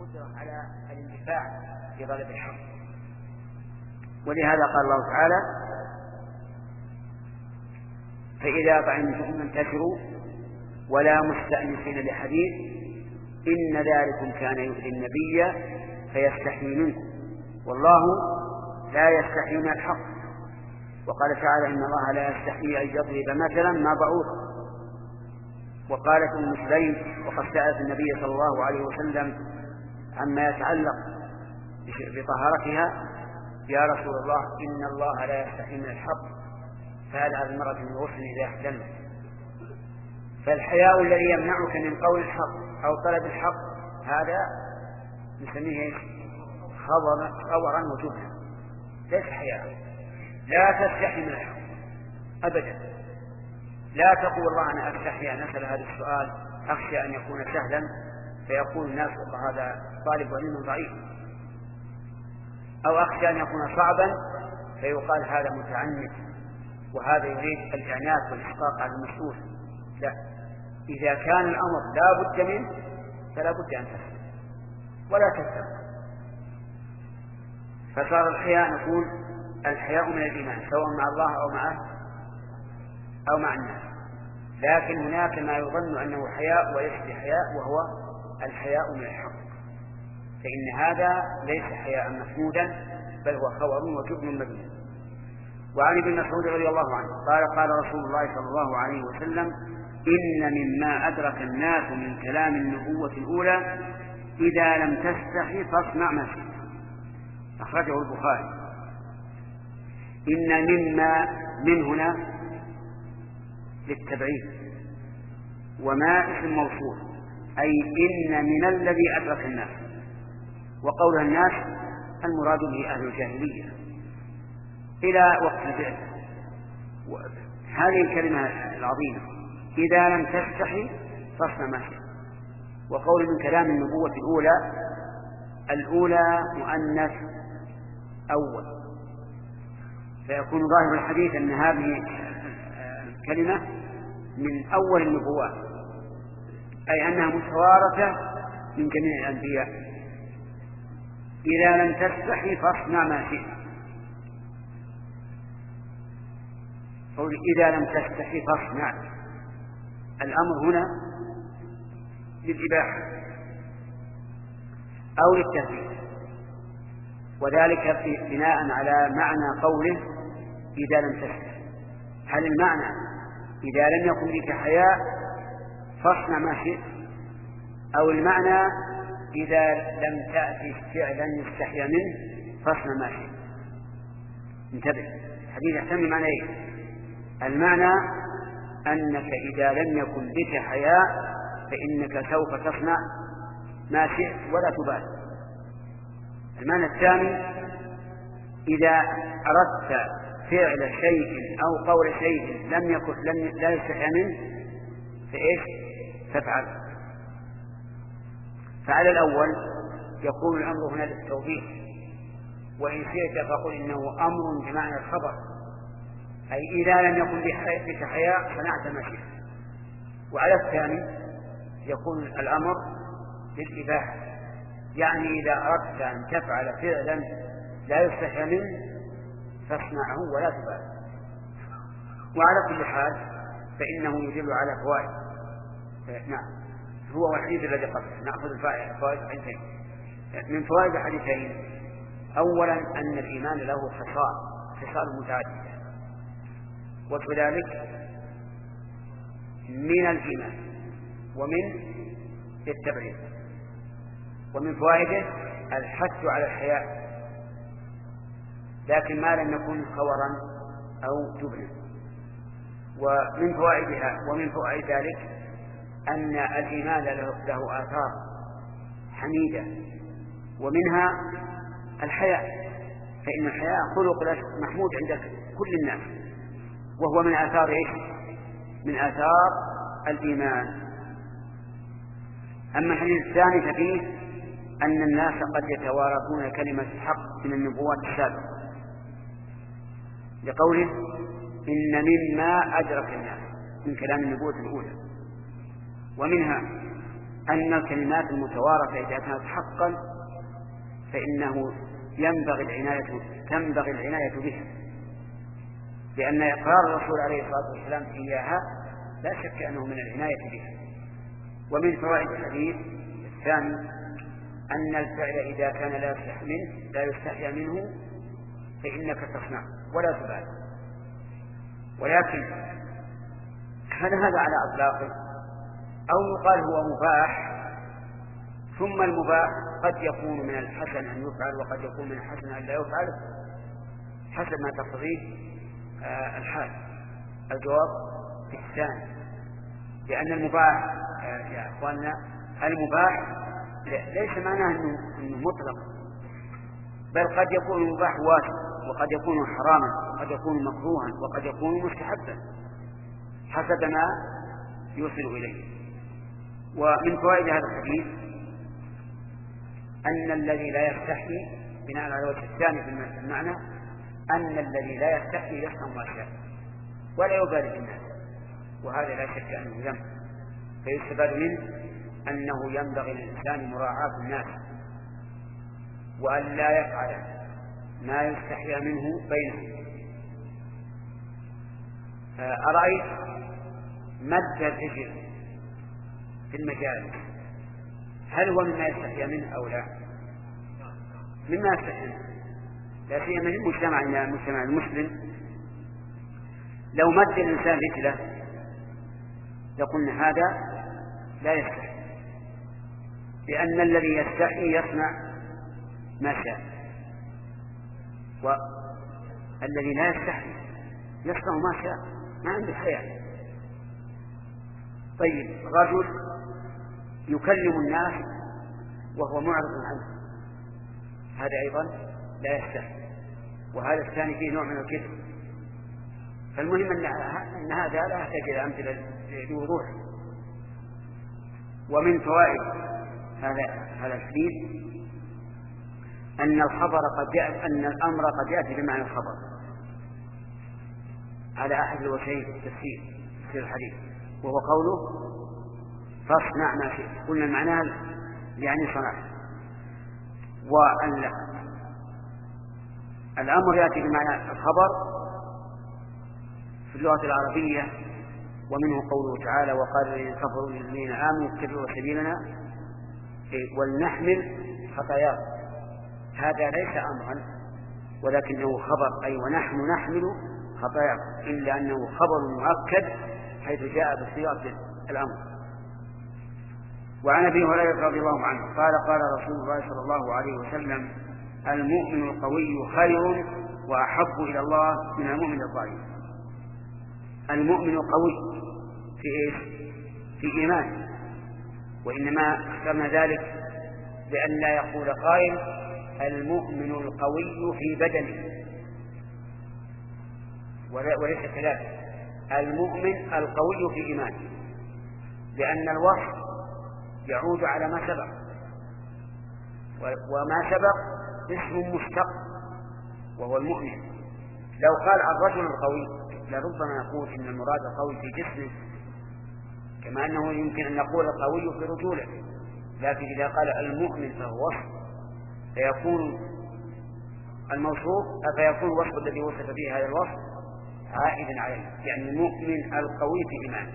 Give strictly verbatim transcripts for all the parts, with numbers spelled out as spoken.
والقدرة على الاندفاع في غلب الحق. ولهذا قال الله تعالى: فإذا طعمتم فانتشروا ولا مستأنسين لحديث إن ذلكم كان يؤذي النبي فيستحيي منكم والله لا يستحيي من الحق. وقال تعالى: إن الله لا يستحيي أن يضرب مثلا ما بعوضة. وقالت أم سليم وقد سألت النبي صلى الله عليه وسلم عما يتعلق بطهارتها: يا رسول الله إن الله لا يستحيي من الحق فهل على المرأة من غسل إذا احتلت؟ فالحياء الذي يمنعك من قول الحق أو طلب الحق هذا نسميه خبرا وجبنا، ليس حياء. لا تستحي من الحق أبدا. لا تقول الله أنا أستحي أن أسأل هذا السؤال، أخشى أن يكون سهلا فيقول الناس هذا طالب علم ضعيف، أو أخشى أن يكون صعبا فيقال هذا متعنت وهذا يريد الإعنات والإحقاق على المسؤول. لا، إذا كان الأمر لا بد منه فلا بد أن تسأل ولا تستحي. فصار الحياء نقول الحياء من الإيمان سواء مع الله أو معه أو مع الناس، لكن هناك ما يظن أنه حياء وليس بحياء وهو الحياء من الحق، فإن هذا ليس حياء محمودا بل هو خور وجبن مبين. وعن ابن مسعود رضي الله عنه قال: قال رسول الله صلى الله عليه وسلم: إن مما أدرك الناس من كلام النبوة الأولى إذا لم تستحي فاصنع ما شئت. أخرجه البخاري. إن مما من هنا للتبعيد، وما اسم موصول، أي إن من الذي أدرك الناس. وقولها الناس المراد به أهل الجاهلية إلى وقت البعث. هذه الكلمة العظيمة إذا لم تستحي فاصنع ما شئت. وقول من كلام النبوة الأولى، الأولى مؤنث أول، فيكون ظاهر الحديث أن هذه الكلمة من أول النبوات، أي أنها متوارثة من جميع الأنبياء. إذا لم تستحي فاصنع ما شئت. قول إذا لم تستحي فاصنع، الأمر هنا للإباحة أو للتهديد، وذلك في بناء على معنى قوله إذا لم تستحي. هل المعنى إذا لم يكن بك حياء فاصنع ما شئت، أو المعنى إذا لم تأتي فعلا يستحيا منه فاصنع ما شئت؟ انتبه، الحديث يحتمل معنى إيه؟ المعنى أنك إذا لم يكن بك حياء فإنك سوف تصنع ما شئت ولا تبالي. المعنى الثاني إذا أردت فعل شيء أو قول شيء لم يكن لم لا يستحي منه فإيش تفعل؟ فعلى الأول يكون الأمر هنا للتوضيح، وإن شئت فقل إنه أمر بمعنى الخبر، أي إذا لم يكن بك حياء صنعت ما شئت. وعلى الثاني يكون الأمر للإباحة، يعني إذا أردت أن تفعل فعلا لا يستحي منه فاصنعه ولا تبالي. وعلى كل حال فإنه يدل على فوائد. نعم، هو الحديث الذي قبله نأخذ الفوائد حديثين. من فوائد حديثين: أولا أن الإيمان له خصال خصال متعددة، وكذلك من الإيمان ومن التبعيد. ومن فوائده الحث على الحياء، لكن ما لم يكن خورا أو جبنا. ومن فوائدها ومن فوائد ذلك أن الإيمان له آثار حميدة، ومنها الحياء، فإن الحياء خلق محمود عند كل الناس، وهو من آثار إيش؟ من آثار الإيمان. أما الحديث الثاني ففيه أن الناس قد يتوارثون كلمة الحق من النبوات السابقة، لقوله إن مما أدرك الناس من كلام النبوة الأولى. ومنها أن الكلمات المتوارثة إذا كانت حقا فإنه ينبغي العناية تنبغي العناية بها، لأن إقرار الرسول عليه الصلاة والسلام إياها لا شك أنه من العناية بها. ومن فوائد الحديث الثاني أن الفعل إذا كان لا يستحي منه لا يستحي منه فإنك تصنع ولا تبالي. ولكن هل هذا على أطلاقه أو يقال هو مباح، ثم المباح قد يكون من الحسن أن يفعل وقد يكون من الحسن أن لا يفعل حسب ما تقتضيه آه الحال؟ الجواب الثاني، لأن المباح آه يا أخواننا المباح ليس معناه أنه, أنه مطلق، بل قد يكون المباح واجب وقد يكون حراما وقد يكون مكروها وقد يكون مستحبا حسب ما يوصل إليه. ومن فوائد هذا الحديث أن الذي لا يستحي بناء على الوجه الثاني في المعنى أن الذي لا يستحي يصنع ما شاء ولا يبالي بالناس، وهذا لا شك أنه ذنب، فيستفاد منه أنه ينبغي للإنسان مراعاة الناس وأن لا يفعل ما يستحي منه بينهم. أرأيت مد الرجل في المجالس هل هو مما يستحي منه أو لا؟ مما يستحي منه، لا سيما في المجتمع المجتمع المسلم. لو مد الإنسان رجله يقولنا هذا لا يستحي، لأن الذي يستحي يصنع ما شاء، والذي لا يستحي يصنع ما شاء، ما عنده حياة. طيب رجل يكلم الناس وهو معرض عنه هذا أيضا لا يستحي، وهذا الثاني فيه نوع من الكذب. فالمهم أن هذا لا يحتاج إلى أمثلة لوضوح. ومن فوائد هذا هذا الحديث أن الخبر قد يأتي أن الأمر قد يأتي بمعنى الخبر على أحد الوجهين في التفسير في الحديث، وهو قوله فاصنع ما شئت. قلنا معناه يعني صنع، والأمر يأتي بمعنى الخبر في اللغة العربية، ومنه قوله تعالى وقال الذين كفروا للذين آمنوا اتبعوا سبيلنا ولنحمل خطاياهم. هذا ليس أمرا ولكنه خبر، أي ونحن نحمل خطاياهم، إلا أنه خبر مؤكد حيث جاء بصيغة الأمر. وعن أبي هريرة رضي الله عنه قال قال رسول الله صلى الله عليه وسلم المؤمن القوي خير وأحب إلى الله من المؤمن الضعيف. المؤمن القوي في إيش؟ في إيمان، وإنما اخترنا ذلك لأن لا يقول قائل المؤمن القوي في بدنه، وليس كذلك، المؤمن القوي في إيمانه، لأن الوصف يعود على ما سبق، وما سبق اسم مشتق وهو المؤمن. لو قال الرجل القوي لربما نقول إن المراد القوي في جسمه، كما أنه يمكن أن نقول القوي في رجوله، لكن إذا قال المؤمن فهو وصف فيكون الموصوف فيكون الوصف الذي وصف فيه هذا الوصف عائدا عليه، يعني المؤمن القوي في إيمانه.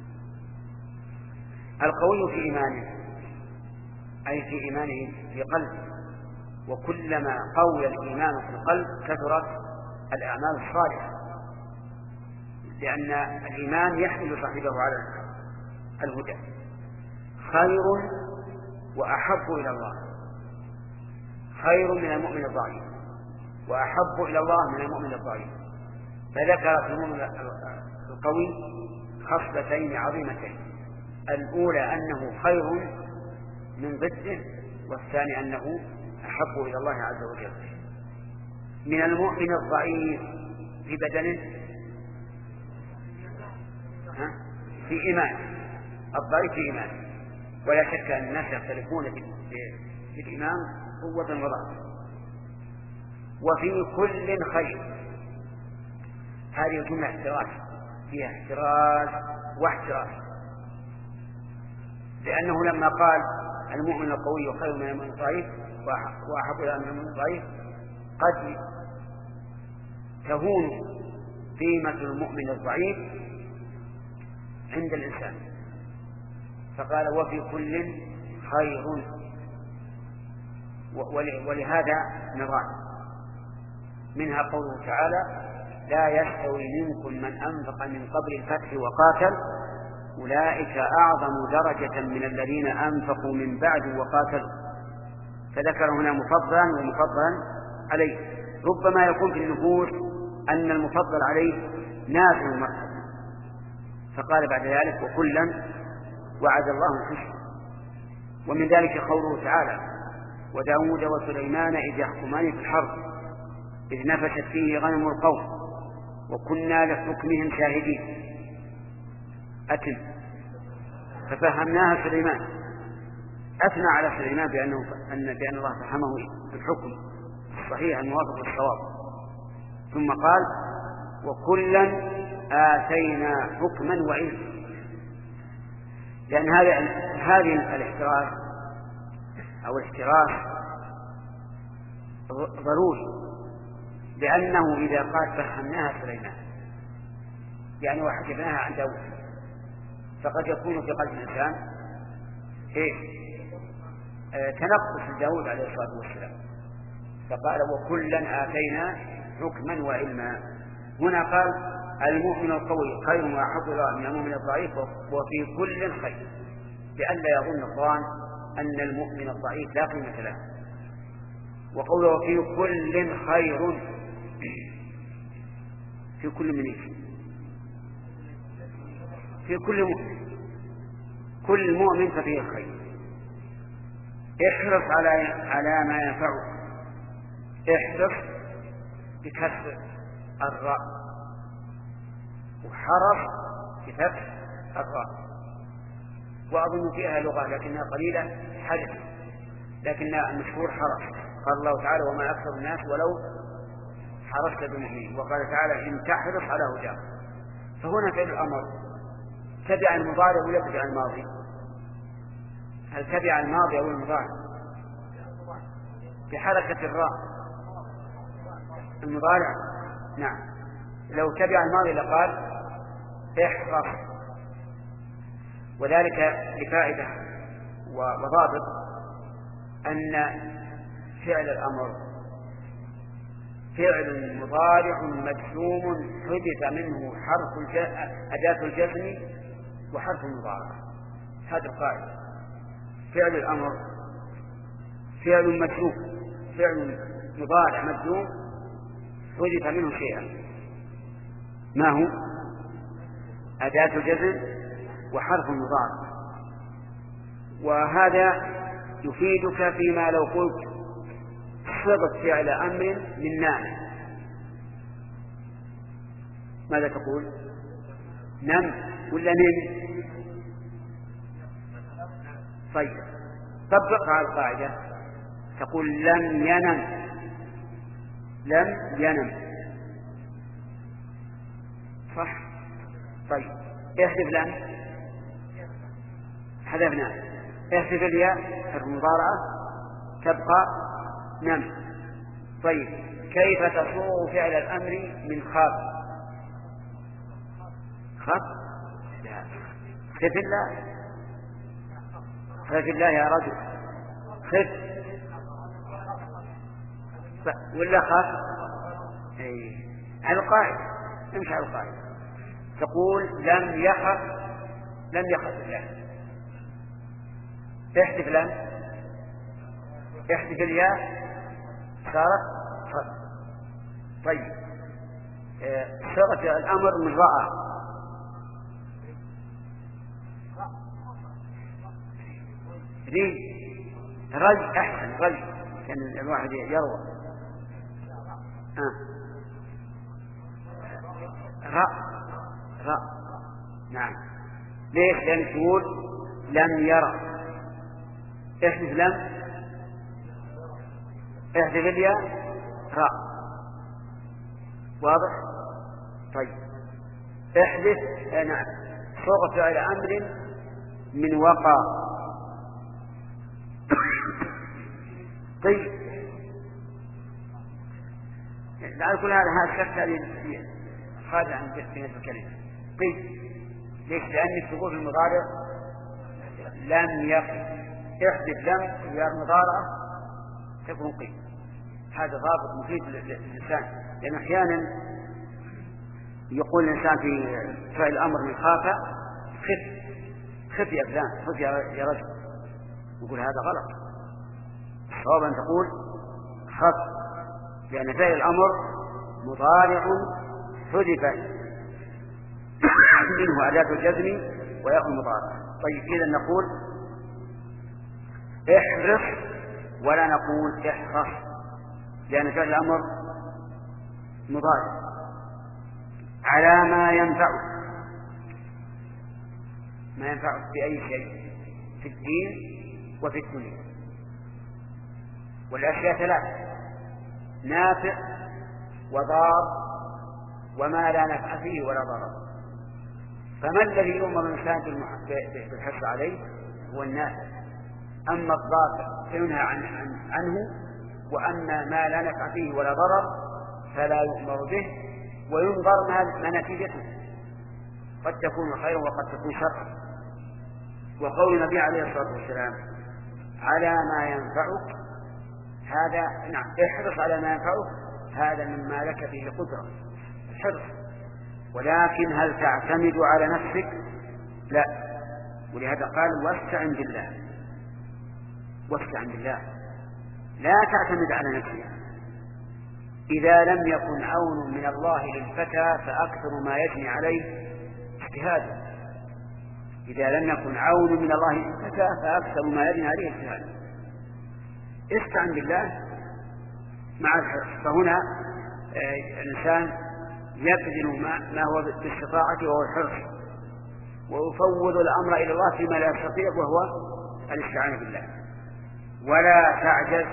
القوي في إيمانه أي في إيمانه في قلبه، وكلما قوي الإيمان في القلب كثرت الأعمال الصالحة، لأن الإيمان يحمل صاحبه على الهدى. خير وأحب إلى الله، خير من المؤمن الضعيف وأحب إلى الله من المؤمن الضعيف. فذكر في المؤمن القوي خصلتين عظيمتين، الأولى أنه خير من ضده، والثاني أنه أحب إلى الله عز وجل. من المؤمن الضعيف في بدنه في إيمان، الضعيف في إيمان، ولا شك أن الناس يختلفون في الإيمان قوة وضعف. وفي كل خير، هذه الجملة احتراز، فيها احتراز واحتراز، لأنه لما قال المؤمن القوي خير من المؤمن الضعيف وأحب إلى من المؤمن الضعيف قد تهون قيمة المؤمن الضعيف عند الإنسان، فقال وفي كل خير. ولهذا نظام منها قوله تعالى لا يستوي منكم من أنفق من قبل الفتح وقاتل أولئك أعظم درجة من الذين أنفقوا من بعد وقاتلوا، فذكر هنا مفضلا ومفضلا عليه. ربما يكون في النفوس أن المفضل عليه نازل المرتبة، فقال بعد ذلك وكلا وعد الله الحسنى. ومن ذلك قوله تعالى وداود وسليمان إذ يحكمان في الحرب إذ نفشت فيه غنم القوم وكنا لحكمهم شاهدين. أتم ففهمناها سليمان، أثنى على سليمان بأنه أن بأن الله فهمه الحكم الصحيح الموافق للصواب، ثم قال وكلا آتينا حكما وعلما، لأن هذا هذه الاحتراز أو الاحتراز ضروري، لأنه إذا قال فهمناها سليمان يعني وحجبناها عن داود، فقد يكون في قلب الإنسان إيه؟ آه تنقص داود عليه الصلاة والسلام، فقال وكلا آتينا حكما وعلما. هنا قال المؤمن القوي خير وأحب إلى من المؤمن الضعيف وفي كل خير، لئلا يظن الظان أن المؤمن الضعيف لا قيمة له. وقوله وفي كل خير في كل من إيش؟ في كل مؤمن، كل مؤمن ففيه الخير. احرص على على ما ينفعك، احرص بكسر الراء وحرص بفتح الراء، وأظن فيها لغة لكنها قليلة حدث، لكن المشهور حرص. قال الله تعالى وما أكثر الناس ولو حرصت بمؤمنين، وقال تعالى إن تحرص على هداه. فهنا فعل الأمر تبع المضارع ولا تبع الماضي؟ هل تبع الماضي أو المضارع؟ بحركة الراء المضارع. نعم، لو تبع الماضي لقال احرص، وذلك لفائدة وضابط أن فعل الأمر فعل مضارع مجزوم حدث منه حرف أداة الجزم وحرف المضارع. هذا القاعدة، فعل الأمر فعل مجزوم، فعل مضارع مجزوم حدث منه شيئا، ما هو؟ أداة الجزم وحرف المضارع. وهذا يفيدك فيما لو قلت صيغة فعل أمر من نام، ماذا تقول؟ نم ولا نم؟ طيب طبق على القاعدة، تقول لم ينم، لم ينم، صح؟ طيب احذف لم، حذفنا، احذف الياء المضارعة تبقى نم. طيب كيف تصوغ فعل الأمر من خاف؟ خاف؟ لا، خف الله، خف الله يا رجل، خف ولا خاف؟ اي على القاعدة، امشي على القاعدة، تقول لم يخف، لم يخف الله، احذف لم، احذف الياء صارت خف. طيب صيغة الأمر من رأى، ليه رج أحسن، رج كان الواحد يروى آه. رأ رأ نعم، ليش؟ لأن تقول لم يرى، احذف لم، احذف الياء راء، واضح؟ طيب احذف آه نعم صيغة فعل أمر من وقى، طيب على كل هذا هذا الشك هذه خارج عن بنية الكلمة. طيب ليش؟ لأنك تقول في المضارع لم يقف، احذف لم ويا المضارعة تكون قيل. هذا ضابط مفيد للإنسان، لأن أحيانا يقول الإنسان في فعل الأمر من خاف خف، خف يا فلان، خف يا رجل، يقول هذا غلط. الصواب أن تقول خف، لأن فعل الأمر مضارع حذف منه أداة الجزم وياء المضارع. طيب إذا نقول احرص ولا نقول احرص، لأن فعل الأمر مضارع على ما ينفعك، ما ينفعك بأي شيء في الدين وفي الدنيا. والأشياء ثلاثة: نافع وضار وما لا نفع فيه ولا ضرر. فما الذي يؤمر الإنسان بالحرص عليه؟ هو النافع. أما الضار فينهى عن عنه، وأما ما لا نفع فيه ولا ضرر فلا يؤمر به، وينظر ما نتيجته، قد تكون خيرا وقد تكون شرا. وقول النبي عليه الصلاة والسلام على ما ينفعك، هذا نعم احرص على ما ينفعك، هذا مما لك فيه قدرة الحرص. ولكن هل تعتمد على نفسك؟ لا. ولهذا قال واستعن بالله، واستعن بالله، لا تعتمد على نفسك. إذا لم يكن عون من الله للفتى فأكثر ما يجني عليه اجتهاده. إذا لم يكن عون من الله للفتى فأكثر ما يجني عليه اجتهاده. استعن بالله مع الحرص. فهنا الإنسان يبذل ما هو باستطاعته وهو الحرص، ويفوض الأمر إلى الله فيما لا يستطيع وهو الاستعانة بالله. ولا تعجز،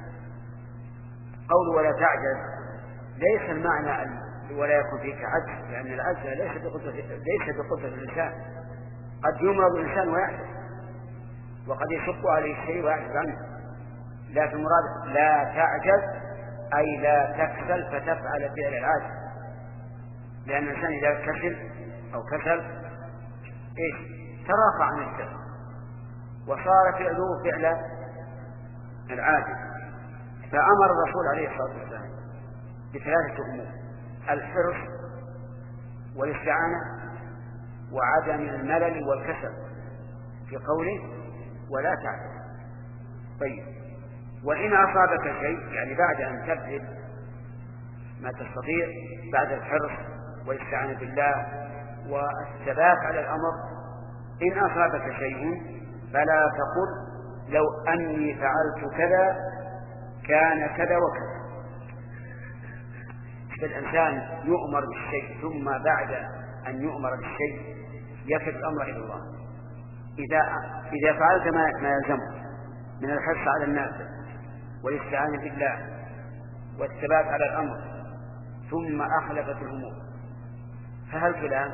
قول ولا تعجز ليس المعنى ولا يكون فيك عجز، لأن العجز ليس بقدرة ليس بقدرة الإنسان. قد يمرض الإنسان ويعجز، وقد يشق عليه الشيء ويعجز عنه. لكن المراد لا تعجز أي لا تكسل فتفعل فعل العاجز، لأن الإنسان إذا كسل أو كسل إيش تراخى عن الفعل وصار فعله فعل العاجز. فأمر الرسول عليه الصلاة والسلام بثلاثة أمور: الحرص والاستعانة وعدم الملل والكسل، في قوله ولا تعجز. طيب وإن أصابك شيء، يعني بعد أن تبذل ما تستطيع بعد الحرص والاستعانة بالله والثبات على الأمر، إن أصابك شيء فلا تقل لو أني فعلت كذا كان كذا وكذا. فالإنسان يؤمر بالشيء ثم بعد أن يؤمر بالشيء يكف الأمر إلى الله. إذا إذا فعلت ما يلزمك من الحرص على الناس والاستعانة بالله والثبات على الأمر ثم أخلفت الأمور، فهل كلام؟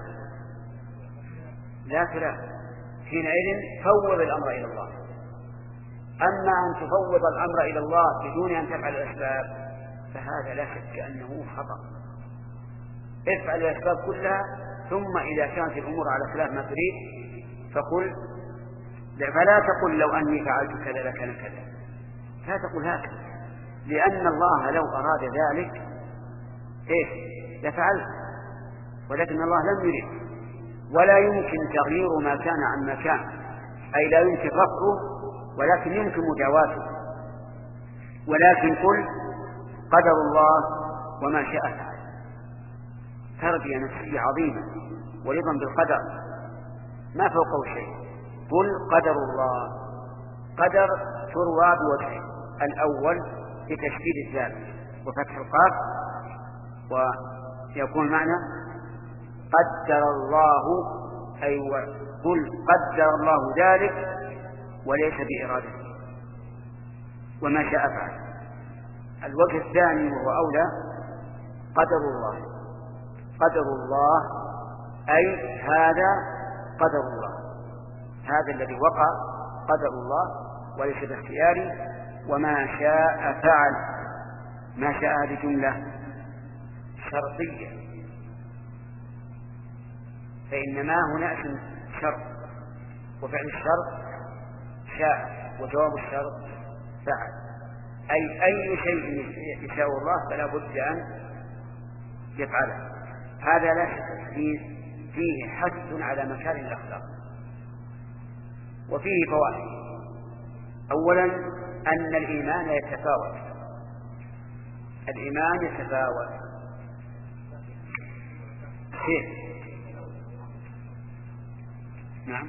لا كلام. حينئذ فوض الأمر إلى الله. أما أن تفوض الأمر إلى الله بدون أن تفعل الأسباب فهذا لا شك أنه خطأ. افعل الأسباب كلها، ثم إذا كانت الأمور على خلاف ما تريد فقل، فلا تقل لو أني فعلت كذا لكان كذا، لا تقل هكذا، لأن الله لو أراد ذلك إيه لفعل، ولكن الله لم يريد. ولا يمكن تغيير ما كان عن ما كان، أي لا يمكن رفعه ولكن يمكن مجاوزه. ولكن قل قدر الله وما شاء فعل. تربية نفسية عظيمة ورضا بالقدر ما فوقه شيء. قل قدر الله، قدر تروى بوجهه: الأول بتشديد الذال وفتح القاف، ويكون معنى قدر الله، أي أيوة قل قدر الله ذلك وليس بإرادته وما شاء فعل. الوجه الثاني وهو أولى: قدر الله، قدر الله أي هذا قدر الله، هذا الذي وقع قدر الله وليس باختياري وما شاء فعل. ما شاء هذه جملة شرطية، فإن ما هنا اسم شرط، وفعل الشرط شاء، وجواب الشرط فعل، أي أي شيء يشاء الله فلا بد أن يفعله. هذا لا شك فيه فيه حث على مكارم الأخلاق. وفيه فوائد. أولا أن الإيمان يتفاوت، الإيمان يتفاوت كيف؟ نعم.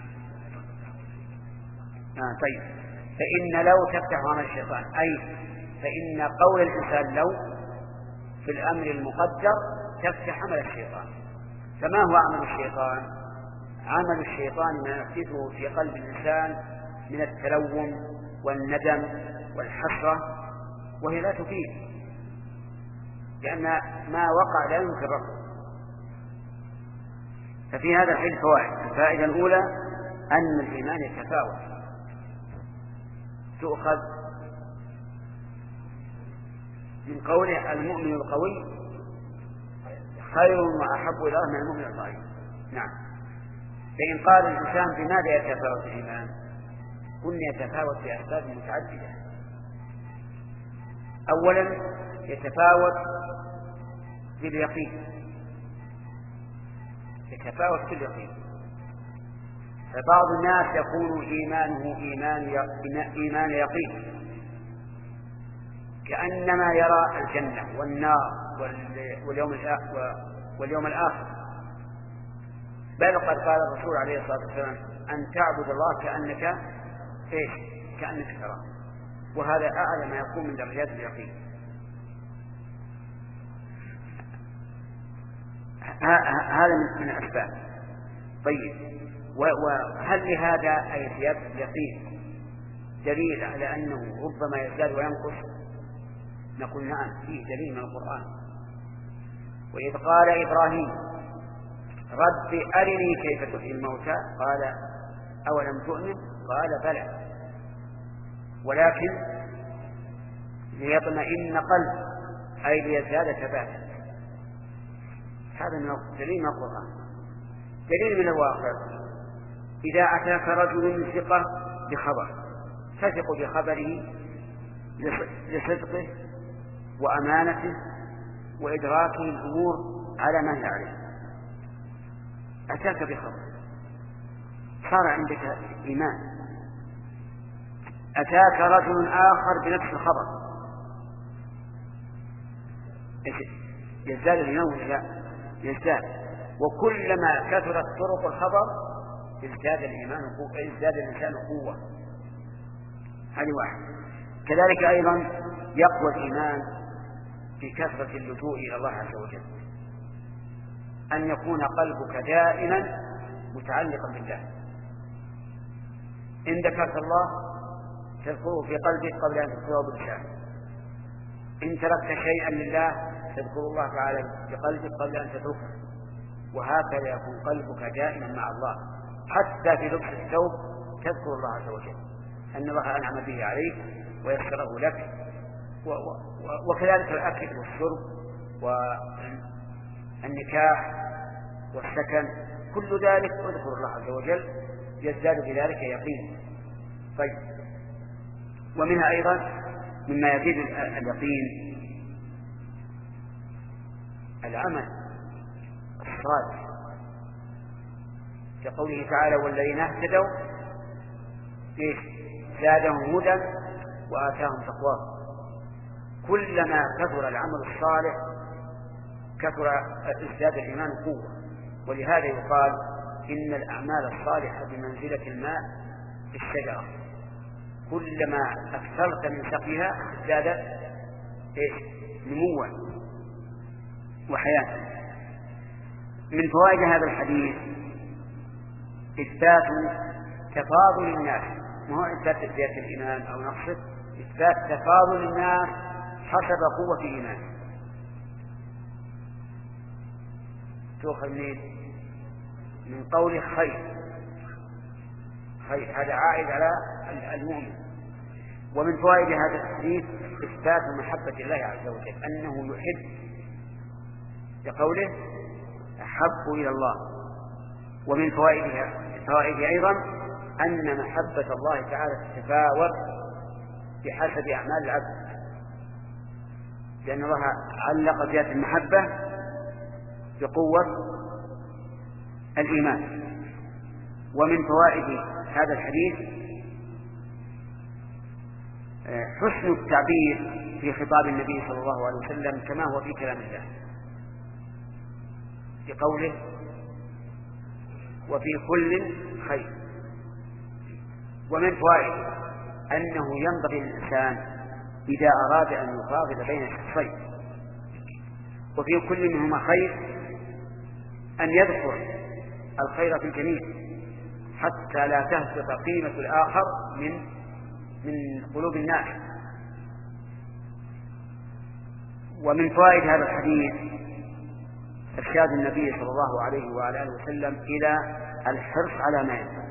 آه طيب. فإن لو تفتح عمل الشيطان، أي فإن قول الإنسان لو في الأمر المقدر تفتح عمل الشيطان. فما هو عمل الشيطان؟ عمل الشيطان ما يحدثه في قلب الإنسان من التلوم والندم والحسرة، وهي لا تفيد، لأن ما وقع لا يمكن رفضه. ففي هذا الحين فوائد. الفائدة الأولى أن الإيمان يتفاوت، تؤخذ من قوله المؤمن القوي خير وأحب إلى الله من المؤمن الضعيف. نعم. فإن قال الإنسان بماذا يتفاوت الإيمان؟ قلنا يتفاوت بأسباب متعددة. أولا يتفاوت باليقين، يتفاوت باليقين. فبعض الناس يكون إيمانه إيمان إيمان يقين، كأنما يرى الجنة والنار واليوم الآخر واليوم الآخر. بل قد قال الرسول عليه الصلاة والسلام أن تعبد الله كأنك إيش؟ كأنك تراه. وهذا أعلى ما يكون من درجات اليقين. هذا من الأسباب. طيب، وهل لهذا أي زيادة اليقين دليل على أنه ربما يزداد وينقص؟ نقول نعم، فيه دليل من القرآن. وإذ قال إبراهيم رب أرني كيف تحيي الموتى قال أولم تؤمن قال بلى ولكن ليطمئن قلب، أي ليزداد ثباتا. هذا من دليل من القرآن. دليل من الواقع. إذا أتاك رجل من ثقة بخبر تثق بخبره لصدقه وأمانته وإدراكه الأمور على ما هي عليه. أتاك بخبر صار عندك إيمان. أتاك رجل آخر بنفس الخبر يزداد الإيمان، يزداد. وكلما كثرت طرق الخبر ازداد الإيمان قوة، ازداد الإنسان قوة. هذه واحد. كذلك أيضا يقوى الإيمان بكثرة اللجوء إلى الله عز وجل، أن يكون قلبك دائما متعلقا بالله. إن ذكرت الله تذكره في قلبك قبل أن تذكره بلسانك. إن تركت شيئا لله تذكر الله تعالى في قلبك قبل أن تتركه. وهكذا يكون قلبك دائما مع الله، حتى في لبس الثوب تذكر الله عز وجل أن الله أنعم به عليك ويسره لك. وكذلك الأكل والشرب والنكاح والسكن، كل ذلك اذكر الله عز وجل يزداد بذلك يقين. طيب، ومنها أيضا مما يزيد اليقين العمل الصالح، كقوله تعالى والذين اهتدوا زادهم هدى وآتاهم تقواهم. كلما كثر العمل الصالح كثر ازداد الإيمان قوة. ولهذا يقال إن الأعمال الصالحة بمنزلة الماء في الشجرة، كلما أكثرت من سقيها ازدادت نموا وحياة. من فوائد هذا الحديث إثبات تفاضل الناس، ما هو إثبات زيادة الإيمان أو نقصه، إثبات تفاضل الناس حسب قوة إيمانه. تؤخذ من من قول خير، خير هذا عائد على المؤمن. ومن فوائد هذا الحديث إثبات محبة الله عز وجل، أنه يحب بقوله أحب إلى الله. ومن فوائدها فوائد أيضا أن محبة الله تعالى تتفاوت بحسب أعمال العبد، لأن الله علق ذات المحبة بقوة الإيمان. ومن فوائد هذا الحديث حسن التعبير في خطاب النبي صلى الله عليه وسلم كما هو في كلام الله، بقوله وفي كل خير. ومن فوائد أنه ينبغي للإنسان إذا أراد أن يفاضل بين الشخصين وفي كل منهما خير أن يذكر الخير في الجميع حتى لا تهبط قيمة الآخر من من قلوب الناس. ومن فوائد هذا الحديث إرشاد النبي صلى الله عليه وعلى آله وسلم إلى الحرص على ما ينفع،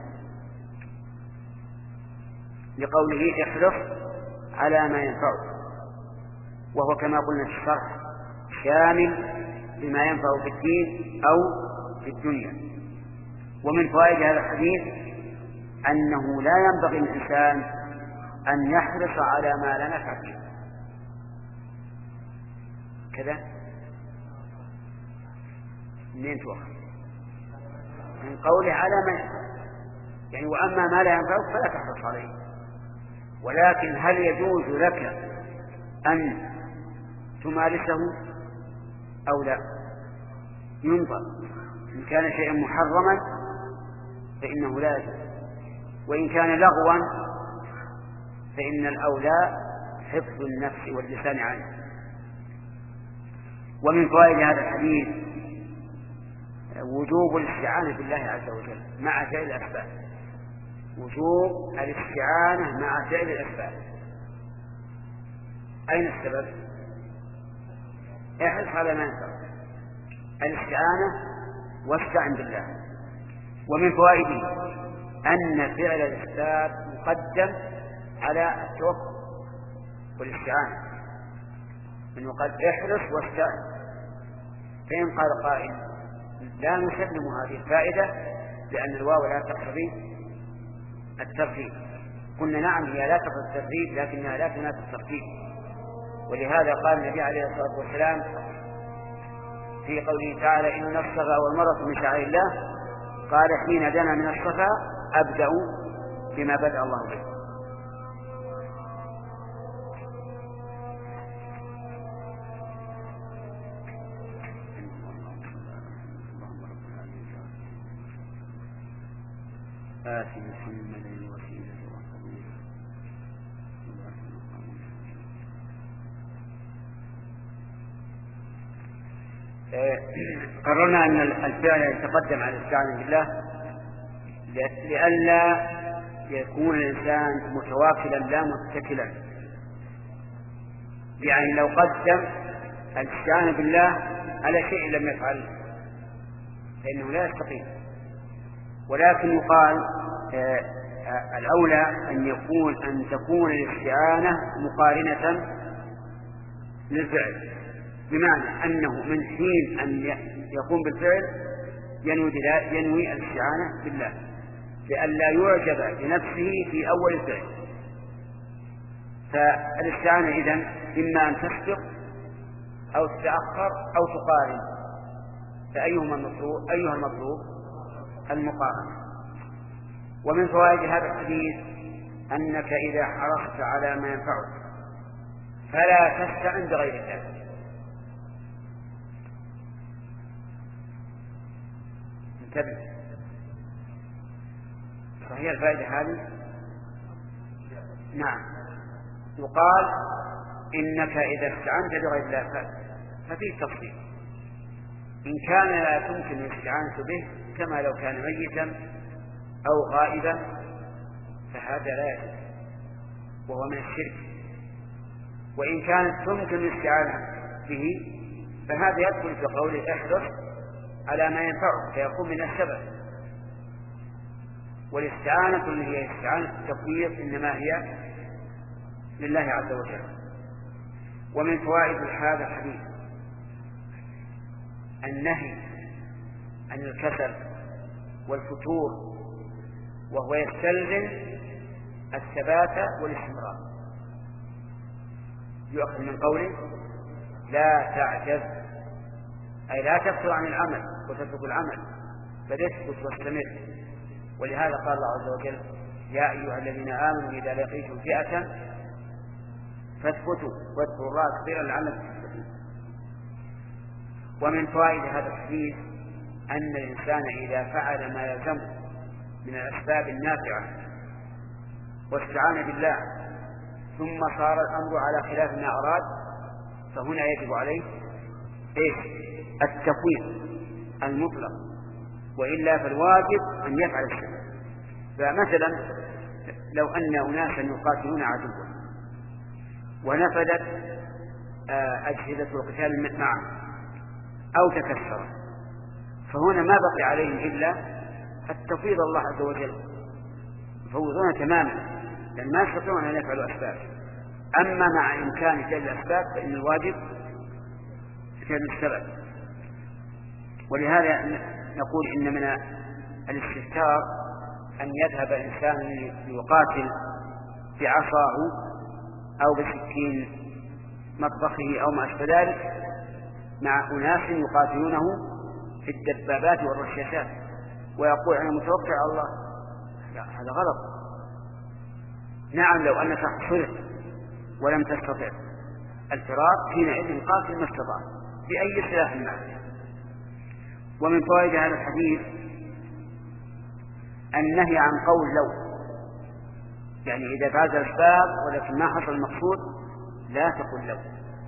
لقوله احرص على ما ينفعك، وهو كما قلنا في الشرح شامل بما ينفع في الدين أو في الدنيا. ومن فوائد هذا الحديث أنه لا ينبغي للإنسان أن يحرص على ما لا نفع فيه كذا منين تؤخذ من قوله على ما ينفع، يعني وأما ما لا ينفعك فلا تحرص عليه. ولكن هل يجوز لك أن تمارسه أو لا؟ ينظر، إن كان شيئا محرما فإنه لا يجوز، وإن كان لغوا فإن الأولى حفظ النفس واللسان عنه. ومن فوائد هذا الحديث وجوب الاستعانة بالله عز وجل مع فعل الأسباب، وجوب الاستعانة مع فعل الأسباب. أين السبب؟ احرص على ما ينفع، الاستعانة واستعن بالله. ومن فوائده أن فعل الأسباب مقدم على التوكل والاستعانة، من قد احرص واستعن. فإن قال قائل لا نسلم هذه الفائدة لأن الواو لا تقتضي الترتيب، قلنا نعم هي لا تقتضي الترتيب لكنها لا تنافي الترتيب. ولهذا قال النبي عليه الصلاة والسلام في قوله تعالى إن الصفا والمروة من شعائر الله، قال حين دنا من الصفا أبدأ بما بدأ الله به. آتنا في المدن وسيلة وفضيلة. قررنا أن الفعل يتقدم على الاستعانة بالله لئلا يكون الإنسان متواكلا لا متكلا، يعني لو قدم الاستعانة بالله على شيء لم يفعل فإنه لا يستقيم. ولكن يقال آه آه الأولى أن يكون أن تكون الاستعانة مقارنة للفعل، بمعنى أنه من حين أن يقوم بالفعل ينوي, ينوي الاستعانة بالله لئلا يعجب بنفسه في أول الفعل. فالاستعانة إذن إما أن تسبق أو تتأخر أو تقارن، فأيهما المطلوب؟ أيها المطلوب؟ المقارنة. ومن فوائد هذا الحديث أنك إذا حرصت على ما ينفعك فلا تستعن بغير الله. انتبه، صحيح الفائدة هذه؟ نعم، يقال إنك إذا استعنت بغير الله ففيه تفصيل، إن كان لا تمكن الاستعانة به كما لو كان ميتا أو غائبا فهذا لا يجوز وهو من الشرك، وإن كانت تمكن الاستعانة به فهذا يدخل في قوله احرص على ما ينفعك فيكون من السبب. والاستعانة اللي هي استعانة التفويض إنما هي لله عز وجل. ومن فوائد هذا الحديث النهي عن الكسل والفتور، وهو يستلزم الثبات والاستمرار. يؤخذ من قوله لا تعجز، أي لا تكثر عن العمل وتترك العمل، بل اثبت واستمر. ولهذا قال الله عز وجل يا أيها الذين آمنوا إذا لقيتم فئة فاثبتوا واذكروا الله كثيرا لعلكم تفلحون. ومن فوائد هذا الحديث أن الإنسان إذا فعل ما يلزمه من الأسباب النافعة واستعان بالله ثم صار الأمر على خلاف ما أراد، فهنا يجب عليه إيش؟ التفويض المطلق، وإلا فالواجب أن يفعل الشيء. فمثلا لو أن أناسا يقاتلون عدوا ونفدت أجهزة القتال معه أو تكسر، فهنا ما بقي عليهم إلا التفويض الله عز وجل، يفوضون تماما لأن ما يستطيعون أن يفعلوا أسباب. أما مع إمكان فعل الأسباب فإن الواجب فعل السبب. ولهذا نقول إن من الاستهتار أن يذهب إنسان ليقاتل بعصاه أو بسكين مطبخه أو ما أشبه ذلك مع أناس يقاتلونه في الدبابات والرشاشات، ويقول أنا متوكل على الله. لا، هذا غلط. نعم لو أنك حصلت ولم تستطع الفرار حينئذ قاتل ما استطاع بأي سلاح معك. ومن فوائد هذا الحديث النهي عن قول لو، يعني إذا فاز الأسباب ولكن ما حصل المقصود لا تقل لو.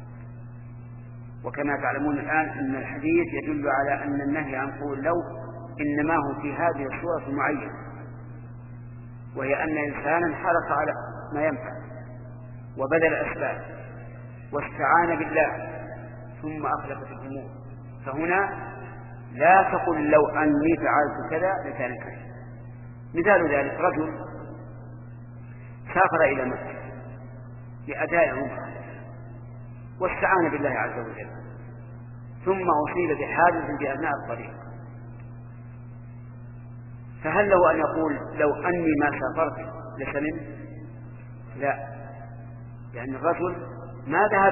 وكما تعلمون الآن أن الحديث يدل على أن النهي عن قول لو إنما هو في هذه الصورة المعينة، وهي أن إنسانا حرص على ما ينفع وبذل الأسباب واستعان بالله ثم أخلفت الأمور، فهنا لا تقل لو أني فعلت كذا لكان كذا. مثال ذلك رجل سافر إلى مكة لأداء عمرة واستعان بالله عز وجل ثم أصيب بحادث بأثناء الطريق، فهل له أن يقول لو أني ما سافرت لسلم؟ لا، لأن الرجل ما ذهب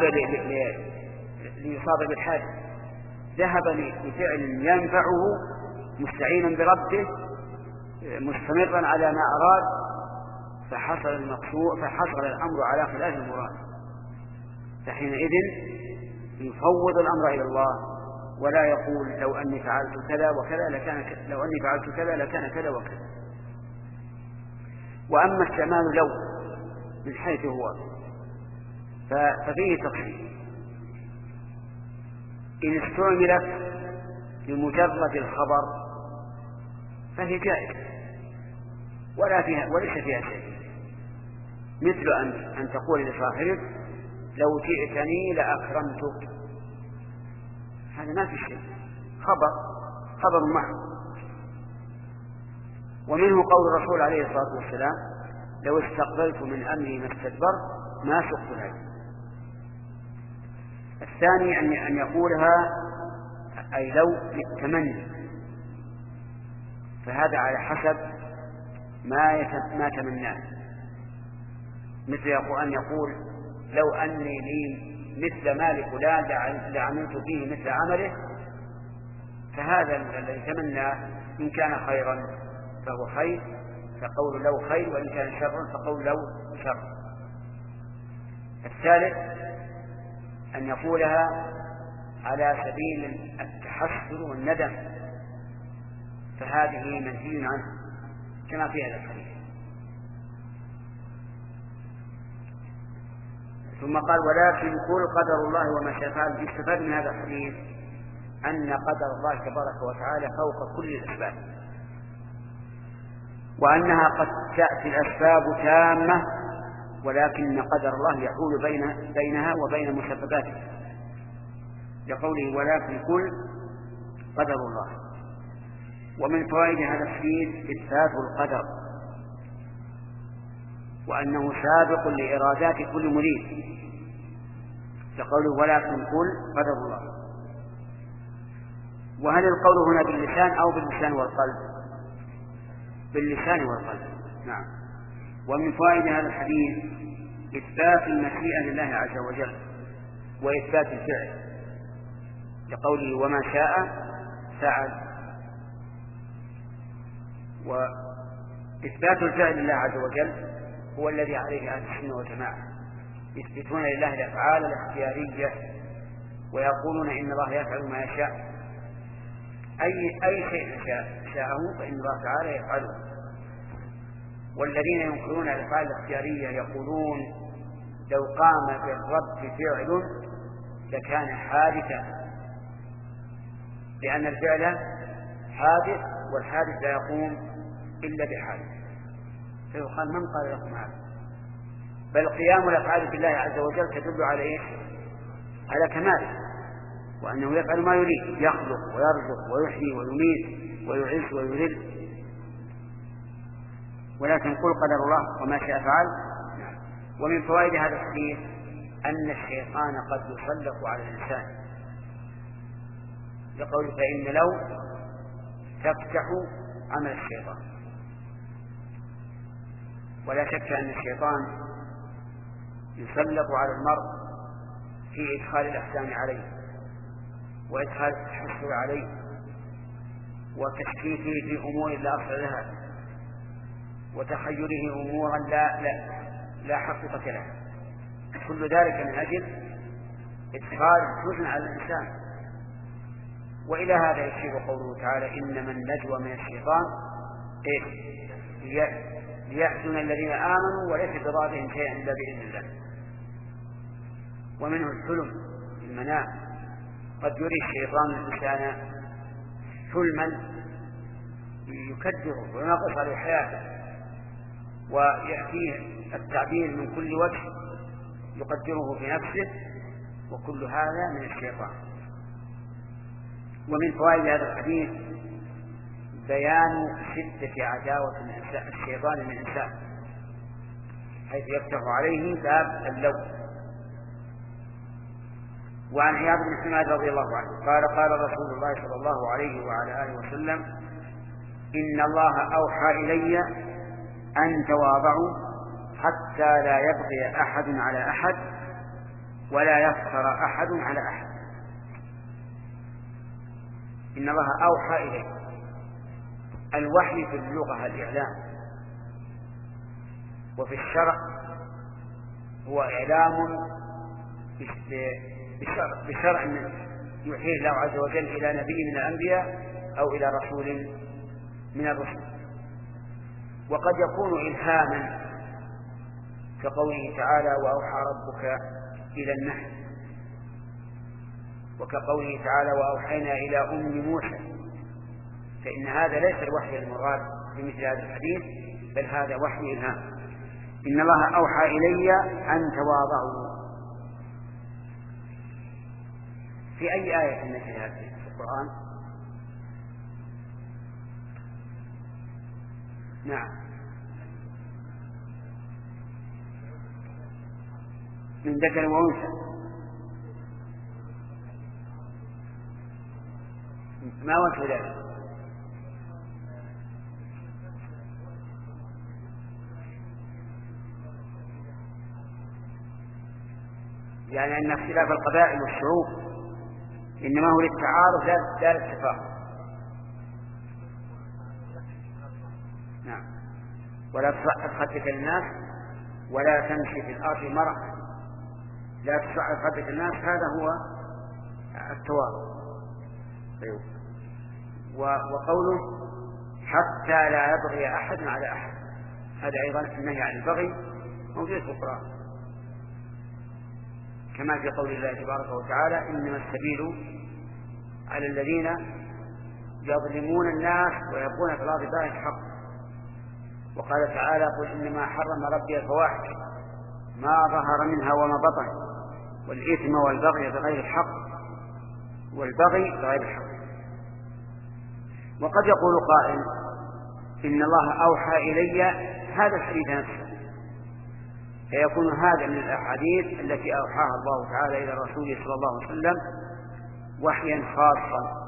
ليصاب بالحادث، ذهب لفعل ينفعه مستعينا بربه مستمرا على ما أراد، فحصل المقصود فحصل الأمر على خلاف المراد، فحينئذ يفوض الأمر إلى الله ولا يقول لو أني فعلت كذا وكذا لكان كذا، لو أني فعلت كذا لكان كذا وكذا. وأما استعمال لو من حيث هو ففيه تفصيل. إن استعملت لمجرد الخبر فهي جائزة ولا فيها وليس فيها شيء، مثل أن, أن تقول لصاحبك لو جئتني لأكرمتك، هذا ما في شيء، خبر خبر محض. ومنه قول الرسول عليه الصلاة والسلام لو استقبلت من أمري ما استدبر ما سقت هذا. الثاني أن يقولها أي لو للتمني، فهذا على حسب ما ما تمناه، مثل أن يقول لو أني لي مثل مال فلان لعملت فيه مثل عمله، فهذا الذي تمناه إن كان خيرا فهو خير فقول لو خير، وإن كان شرا فقول لو شر. الثالث أن يقولها على سبيل التحسر والندم، فهذه منهي عنه كما في هذا الحديث. ثم قال ولكن قل قدر الله وما شاء فعل. يستفاد من هذا الحديث أن قدر الله تبارك وتعالى فوق كل الأسباب، وأنها قد تأتي الأسباب تامة ولكن قدر الله يحول بين بينها وبين مسبباتها، لقوله ولكن قل قدر الله. ومن فوائد هذا الحديث إثبات القدر، وأنه سابق لإرادات كل مريد، كقوله ولكن قل قدر الله. وهل القول هنا باللسان أو باللسان والقلب؟ باللسان والقلب. نعم. ومن فوائد هذا الحديث إثبات المشيئة لله عز وجل وإثبات الفعل، لقوله وما شاء فعل. وإثبات الفعل لله عز وجل هو الذي عليه أهل السنة والجماعة، يثبتون لله الأفعال الاختيارية ويقولون إن الله يفعل ما يشاء، أي أي شيء شاءه فإن الله تعالى يفعله. والذين ينكرون الأفعال الاختيارية يقولون لو قام بالرب فعل لكان حادثا، لأن الفعل حادث والحادث لا يقوم إلا بحادث، فيقال من قال لكم هذا؟ بل قيام الأفعال بالله عز وجل تدل على إيه؟ على كماله، وأنه يفعل ما يريد، يخلق ويرزق ويحيي ويميت ويعز ويذل. ولكن قل قدر الله وما شاء فعل. ومن فوائد هذا الحديث أن الشيطان قد يسلط على الإنسان، لقوله فإن لو تفتح عمل الشيطان. ولا شك أن الشيطان يسلط على المرء في إدخال الأحكام عليه وإدخال التحسر عليه وتشكيكه في أمور لا أصل لها وتخيله أمورا لا, لا, لا حقيقة لها، كل ذلك من أجل إدخال الحزن على الإنسان. وإلى هذا يشير قوله تعالى إنما النجوى من الشيطان إيه؟ ليحزن الذين آمنوا وليس بضارهم شيئا إلا بإذن الله. ومنه الحلم في المنام، قد يري الشيطان الإنسان حلما يكدره وينقص عليه حياته ويأتيه التعبير من كل وجه يقدره في نفسه، وكل هذا من الشيطان. ومن فوائد هذا الحديث بيان شدة عداوة الشيطان للإنسان، حيث يفتح عليه باب اللوم. وعن عياض بن حماد رضي الله عنه قال قال رسول الله صلى الله عليه وعلى آله وسلم إن الله أوحى إلي أن تواضعوا حتى لا يبغي أحد على أحد ولا يفخر أحد على أحد. إن الله أوحى إلي. الوحي في اللغة الإعلام، وفي الشرع هو إعلام بشرع, بشرع يوحيه الله عز وجل إلى نبي من الأنبياء أو إلى رسول من الرسل. وقد يكون إلهاما كقوله تعالى وأوحى ربك إلى النحل، وكقوله تعالى وأوحينا إلى أم موسى، فإن هذا ليس الوحي المراد في مثل هذا الحديث، بل هذا وحي إلهام. إن الله أوحى إلي أن تواضعوا. في أي آية من هذه في القرآن؟ نعم، من ذكر وأنثى. ما وجه ذلك؟ يعني أن اختلاف القبائل والشعوب إنما هو للتعارف لا للتفاخر. نعم. ولا تصعد خدك للناس ولا تمشي في الأرض مرحا. لا تصعد خدك للناس، هذا هو التواضع. طيب. وقوله حتى لا يبغي أحد على أحد، هذا أيضا النهي عن البغي موجود في القرآن، كما في قول الله تبارك وتعالى إنما السبيل على الذين يظلمون الناس ويبغون في الأرض بغير الحق. وقال تعالى قل إنما حرم ربي الفواحش ما ظهر منها وما بطن والإثم والبغي بغير الحق والبغي بغير الحق. وقد يقول قائل إن الله أوحى إلي هذا الحديث نفسه فيكون هذا من الأحاديث التي أوحاها الله تعالى إلى رسوله صلى الله عليه وسلم وحيا خاصا.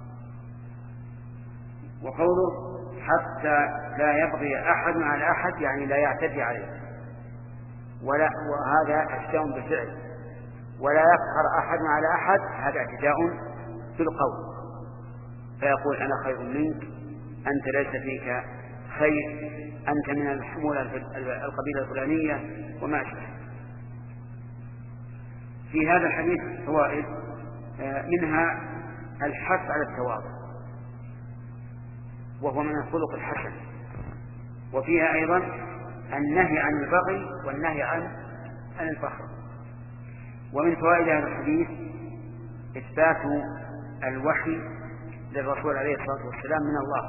وقوله حتى لا يبغي أحد على أحد يعني لا يعتدي عليه، ولا وهذا اعتداء بالفعل، ولا يفخر أحد على أحد هذا اعتداء بالقول، فيقول أنا خير منك، أنت ليس فيك خير، أنت من الحمولة القبيلة الفلانية وما أشبه. في هذا الحديث فوائد، منها الحث على التواضع وهو من الخلق الحسن، وفيها أيضا النهي عن البغي والنهي عن عن الفخر. ومن فوائد هذا الحديث إثبات الوحي للرسول عليه الصلاة والسلام من الله،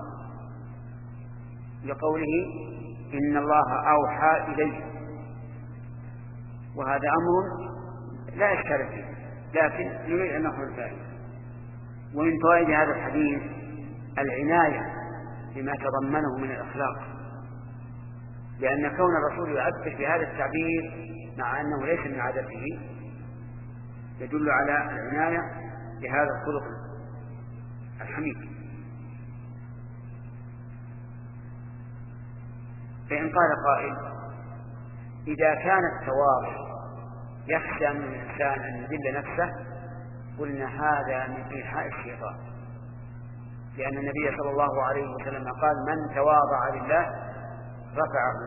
لقوله إن الله أوحى إليه، وهذا أمر لا إشكال فيه، لكن نريد أن نأخذ الفائدة. ومن فوائد هذا الحديث العناية بما تضمنه من الأخلاق، لأن كون الرسول يعبر بهذا التعبير مع أنه ليس من عادته يدل على العناية بهذا الخلق الحميد. فإن قال قائل إذا كان التواضع يخشى من الإنسان أن يذل نفسه، قلنا هذا من إيحاء الشيطان، لأن النبي صلى الله عليه وسلم قال من تواضع لله رفعه.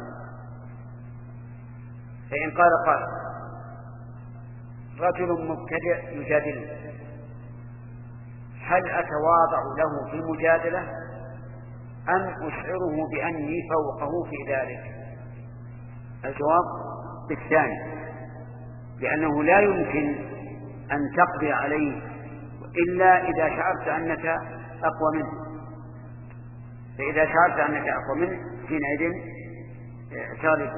فإن قال قال رجل مبتدئ يجادل، هل أتواضع له في المجادلة أم أشعره بأني فوقه في ذلك؟ الجواب بالثاني، لأنه لا يمكن أن تقضي عليه إلا إذا شعرت أنك أقوى منه، فإذا شعرت أنك أقوى منه حينئذ شارب.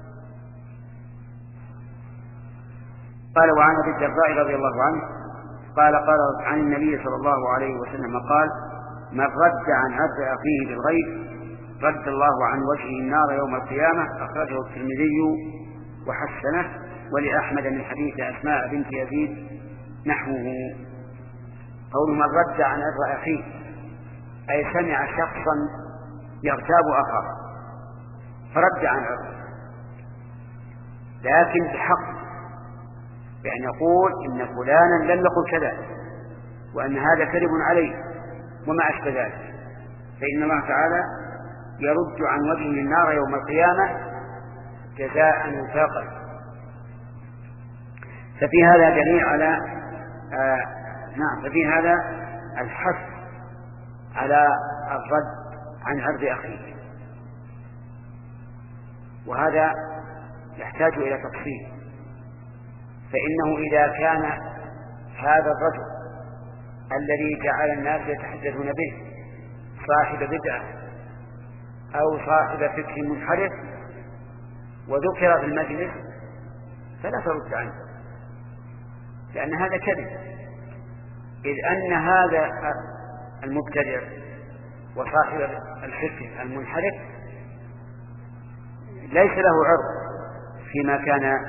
قال وعن أبي الدرداء رضي الله عنه قال قال عن النبي صلى الله عليه وسلم قال من رد عن عرض أخيه بالغيب رد الله عن وجهه النار يوم القيامة. أخرجه الترمذي وحسنه، ولأحمد من حديث أسماء بنت يزيد نحوه. قول من رد عن عرض أخيه أي سمع شخصا يغتاب أخاه فرد عن عرضه، لكن بحق، يعني يقول إن فلانا لم يقل كذا وأن هذا كذب عليه وما أشبه ذلك، فإن الله تعالى يرد عن وجهه النار يوم القيامة جزاء وفاقا. ففي هذا دليل على آه نعم ففي هذا الحث على الرد عن عرض أخيه، وهذا يحتاج إلى تفصيل. فإنه إذا كان هذا الرجل الذي جعل الناس يتحدثون به صاحب بدعة أو صاحب فكر منحرف وذكر في المجلس فلا ترد عنه، لأن هذا كذب، إذ أن هذا المبتدع وصاحب الفكر المنحرف ليس له عرض فيما كان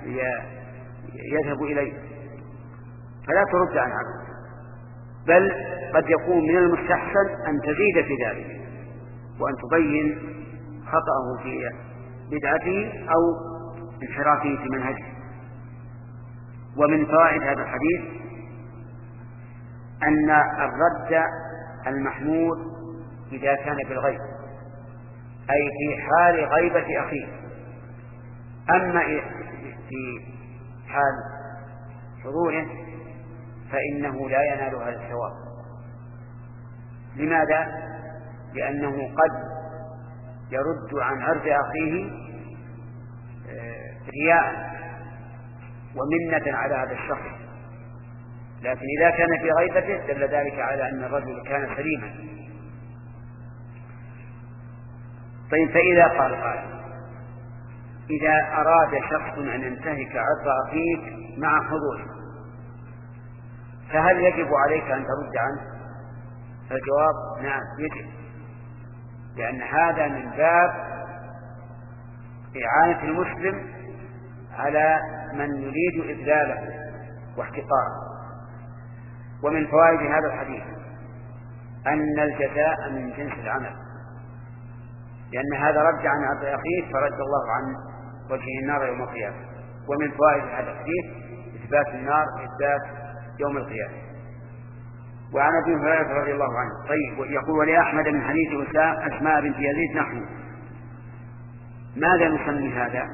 يذهب إليه، فلا ترد عن عرضه، بل قد يكون من المستحسن أن تزيد في ذلك وأن تبين خطأه في بدعته أو انحرافه في منهجه. ومن فوائد هذا الحديث أن الرد المحمود إذا كان بالغيب، أي في حال غيبة أخيه، أما في حال حضوره فإنه لا ينال هذا الثواب. لماذا؟ لأنه قد يرد عن عرض أخيه رياء ومنة على هذا الشخص، لكن إذا كان في غيبته دل ذلك على أن الرجل كان سليما. طيب، فإذا قال قال إذا أراد شخص أن ينتهك عرض أخيك مع حضوره فهل يجب عليك أن ترد عنه؟ الجواب نعم يجب، لأن هذا من باب إعانة المسلم على من يريد إذلاله واحتقاره. ومن فوائد هذا الحديث أن الجزاء من جنس العمل، لأن هذا رد عن عبد أخيه فرد الله عن وجهه النار يوم القيامة. ومن فوائد هذا الحديث إثبات النار إثبات يوم القيامة. وعن ابي هريرة رضي الله عنه. طيب، يقول ولأحمد من حديث أسماء بنت يزيد نحن. ماذا نسمي هذا؟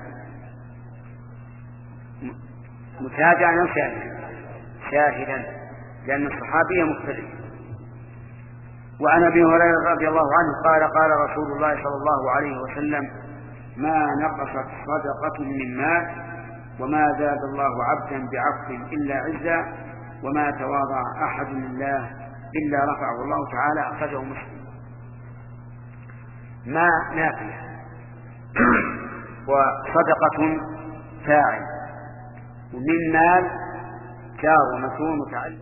متابعا أو شاهدا؟ شاهدا، لأن الصحابية مختلف. وعن ابي هريرة رضي الله عنه قال قال رسول الله صلى الله عليه وسلم ما نقصت صدقة من مال وما زاد الله عبدا بعفو إلا عزا وما تواضع أحد لله إلا رفعه الله تعالى. أخرجه مسلم. ما نافية وصدقة فاعل، ومن مال جار ومثول متعلق.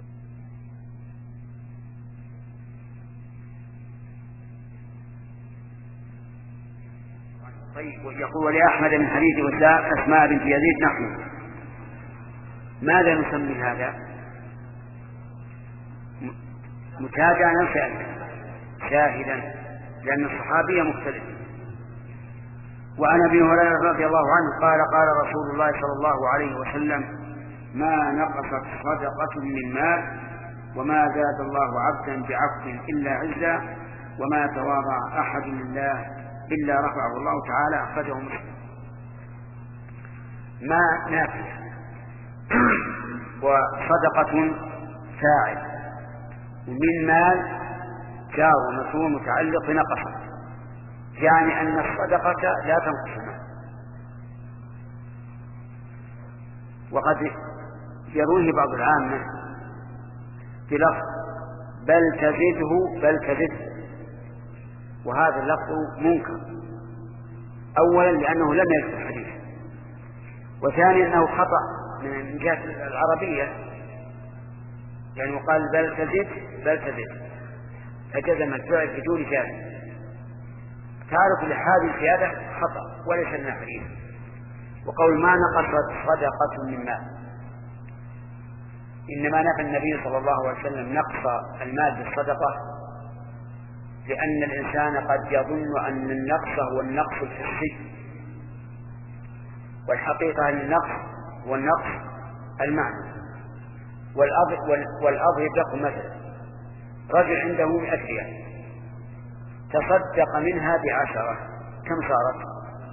طيب، يقول ولأحمد من حديث أسماء بنت يزيد نحن. ماذا نسمي هذا؟ متابعا أو شاهدا؟ شاهدا، لأن الصحابية مختلف. وعن ابي هريرة رضي الله عنه قال قال رسول الله صلى الله عليه وسلم ما نقصت صدقة من مال وما زاد الله عبدا بعفو إلا عزا وما تواضع أحد لله إلا رفعه الله تعالى. أخرجه مسلم. ما نافية وصدقة فاعل، ومن مال جار ومثول متعلق بنقص، يعني أن الصدقة لا تنقص المال. وقد يرويه بعض العامة بلفظ بل تزده بل تزده، وهذا اللفظ منكر. أولا لأنه لم يذكر الحديث، وثانيا أنه خطأ من جهة العربية، يعني قال بل تزد بل تزد فجزم الفعل بدون جازم. تعرف لهذه الزيادة خطأ وليس من الحديث. وقول ما نقصت صدقة من مال، إنما نفى النبي صلى الله عليه وسلم نقص المال بالصدقة، لأن الإنسان قد يظن أن النقص هو النقص الحسي، والحقيقة أن النقص هو النقص المعنى. والأضرب لكم مثلا رجل عنده مئة ريال تصدق منها بعشرة، كم صارت؟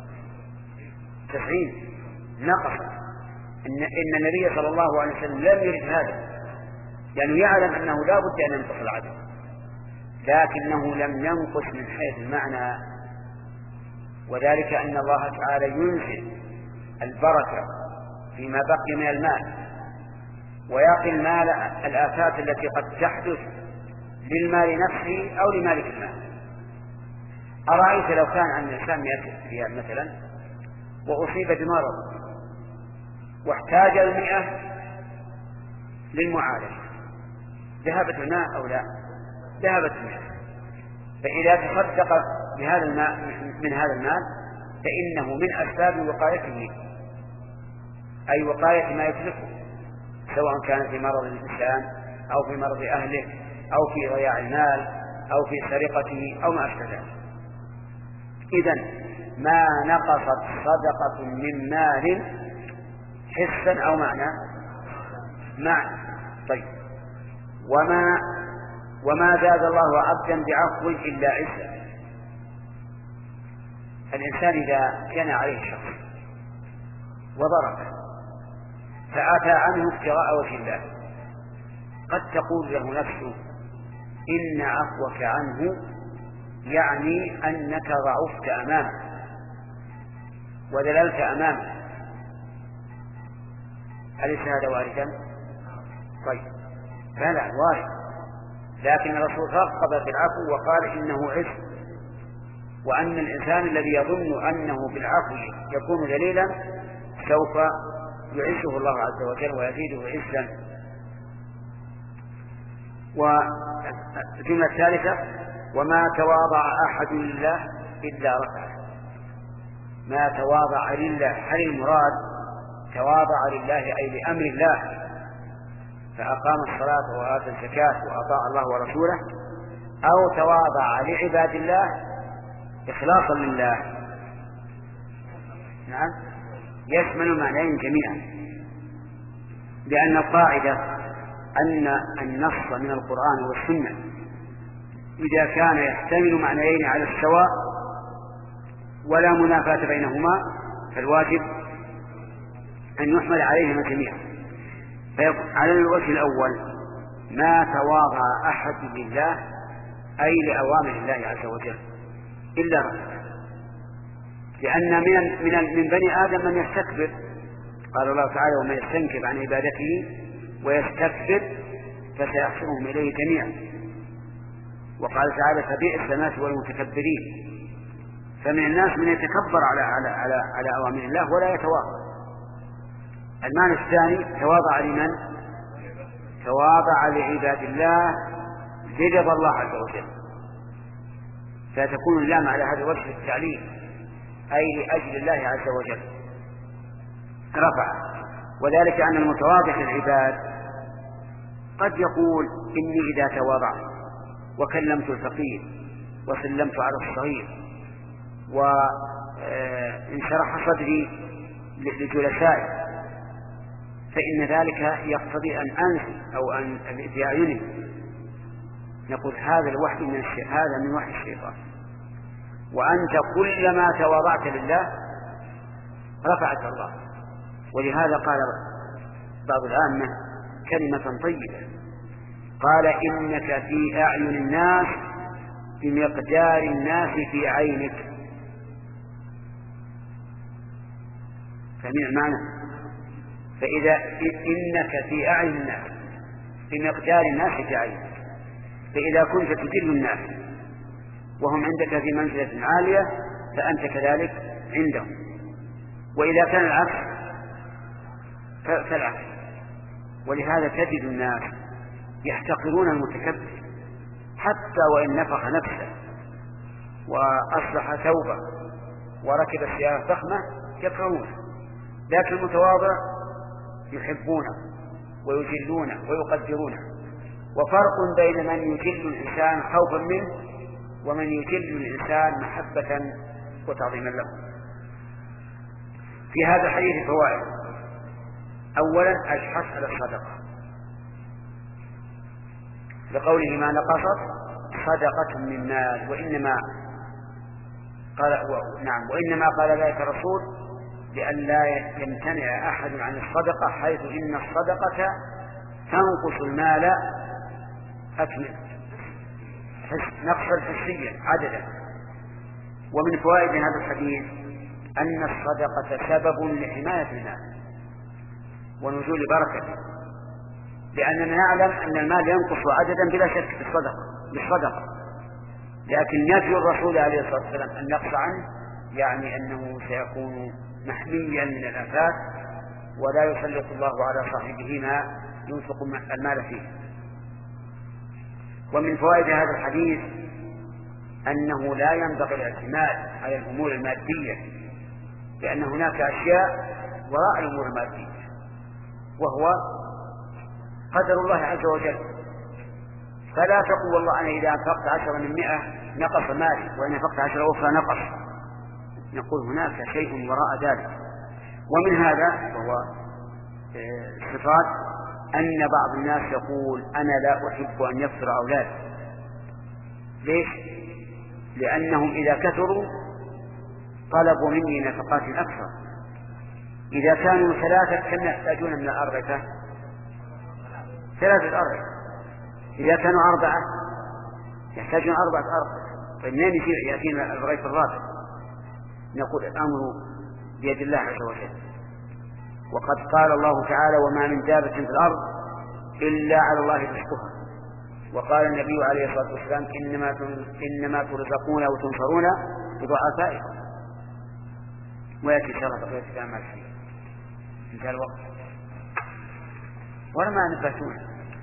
تسعين. نقص. إن, إن النبي صلى الله عليه وسلم لم يرد هذا، لأنه يعلم أنه لا بد أن ينقص العدد، لكنه لم ينقص من حيث المعنى. وذلك أن الله تعالى ينزل البركة فيما بقي من المال، ويقي المال الآفات التي قد تحدث للمال نفسه أو لمالك المال. أرأيت لو كان عن الإنسان مئة ريال مثلا وأصيب بمرض واحتاج المئة للمعالجة، ذهبت الماء أو لا؟ ذهبت الماء. فإذا تصدق بهذا الماء من هذا المال فإنه من أسباب وقايته، أي وقاية ما يتلفه، سواء كان في مرض الإنسان أو في مرض أهله أو في ضياع المال أو في سرقته أو ما أشبه ذلك. إذن ما نقصت صدقة من مال حسا أو معنى معنى. طيب، وما وما زاد الله عبدا بعفو إلا عزا. الإنسان إذا كان عليه شخص وضربه فعفى عنه ابتغاء وجه الله، قد تقول له نفسه إن عفوك عنه يعني أنك ضعفت أمامه وذللت أمامه. أليس هذا واردا؟ طيب، فلا وارد، لكن الرسول رغب في العفو وقال إنه عز، وأن الإنسان الذي يظن أنه بالعفو يكون ذليلا سوف يعزه الله عز وجل ويزيده عزا. والجملة الثالثة وما تواضع أحد لله إلا رفعه. ما تواضع لله، هل المراد تواضع لله أي لأمر الله فأقام الصلاة وآتى الزكاة وأطاع الله ورسوله، أو تواضع لعباد الله إخلاصا لله. نعم، يشمل المعنيين جميعا، لأن القاعدة أن النص من القرآن والسنة إذا كان يحتمل معنيين على السواء ولا منافاة بينهما فالواجب أن يحمل عليهما جميعا. على الوجه الأول ما تواضع أحد لله أي لأوامر الله عز وجل إلا رفع، لأن من, من, من بني آدم من يستكبر، قال الله تعالى ومن يستنكر عن عبادته ويستكبر فسيحشرهم إليه جميعا. وقال تعالى فبئس المثوى والمتكبرين. فمن الناس من يتكبر على, على, على, على أوامر الله ولا يتواضع. المعنى الثاني تواضع لمن؟ تواضع لعباد الله لرضا الله عز وجل، فتكون اللام على هذا الوجه التعليل أي لأجل الله عز وجل رفع. وذلك أن المتواضع للعباد قد يقول إني إذا تواضعت وكلمت الفقير وسلمت على الصغير وانشرح صدري لجلسائي فإن ذلك يقتضي أن أنزل أو أن في أعينه. نقول هذا الوحي من الشيء، هذا من وحي الشيطان، وأنت كلما تواضعت لله رفعك الله. ولهذا قال بعض العامة كلمة طيبة، قال إنك في أعين الناس بمقدار الناس في عينك. فمن المعنى فإذا إنك في أعين الناس بمقدار الناس في عينك، فإذا كنت تجل الناس وهم عندك في منزلة عالية فأنت كذلك عندهم، وإذا كان العكس فالعكس. ولهذا تجد الناس يحتقرون المتكبر حتى وإن نفخ نفسه وأصلح ثوبه وركب السيارة ضخمة يكرهونه، لكن المتواضع يحبونه ويجلونه ويقدرونه. وفرق بين من يجل الإنسان خوفا منه ومن يجل الإنسان محبة وتعظيما له. في هذا الحديث فوائد: أولا الحث على الصدقة لقوله ما نقصت صدقة من مال، وإنما قال نعم وإنما قال ذلك الرسول لئلا يمتنع أحد عن الصدقة، حيث إن الصدقة تنقص المال أكمل نقصا حسيا عددا. ومن فوائد هذا الحديث أن الصدقة سبب لحماية المال ونزول بركته، لأننا نعلم أن المال ينقص عددا بلا شك في الصدقة بالصدقة، لكن نفي الرسول عليه الصلاة والسلام النقص عنه يعني أنه سيكون محميا من الآفات ولا يسلط الله على صاحبه ما ينفق المال فيه. ومن فوائد هذا الحديث أنه لا ينبغي الاعتماد على الأمور المادية، لأن هناك أشياء وراء الأمور المادية وهو قدر الله عز وجل. فلا تقول والله أنا إذا أنفقت عشرة من مئة نقص مالي وإن أنفقت عشرة أخرى نقص. نقول هناك شيء وراء ذلك. ومن هذا وهو صفات أن بعض الناس يقول أنا لا أحب أن يكثر أولادي. ليش؟ لأنهم إذا كثروا طلبوا مني نفقات أكثر. إذا كانوا ثلاثة كم يحتاجون من الأربعة؟ ثلاثة أربعة. إذا كانوا أربعة يحتاجون أربعة أربعة. فمنين يأتينا الرغيف الرابع؟ نقول الأمر بيد الله عز وجل. وقد قال الله تعالى وما من دابة في الأرض إلا على الله رزقها. وقال النبي عليه الصلاة والسلام إنما إنما ترزقون وتنصرون بضعفائكم. ويأتي شرف بقية الكلام ما فيه. انتهى الوقت ولا ما نبهتونا؟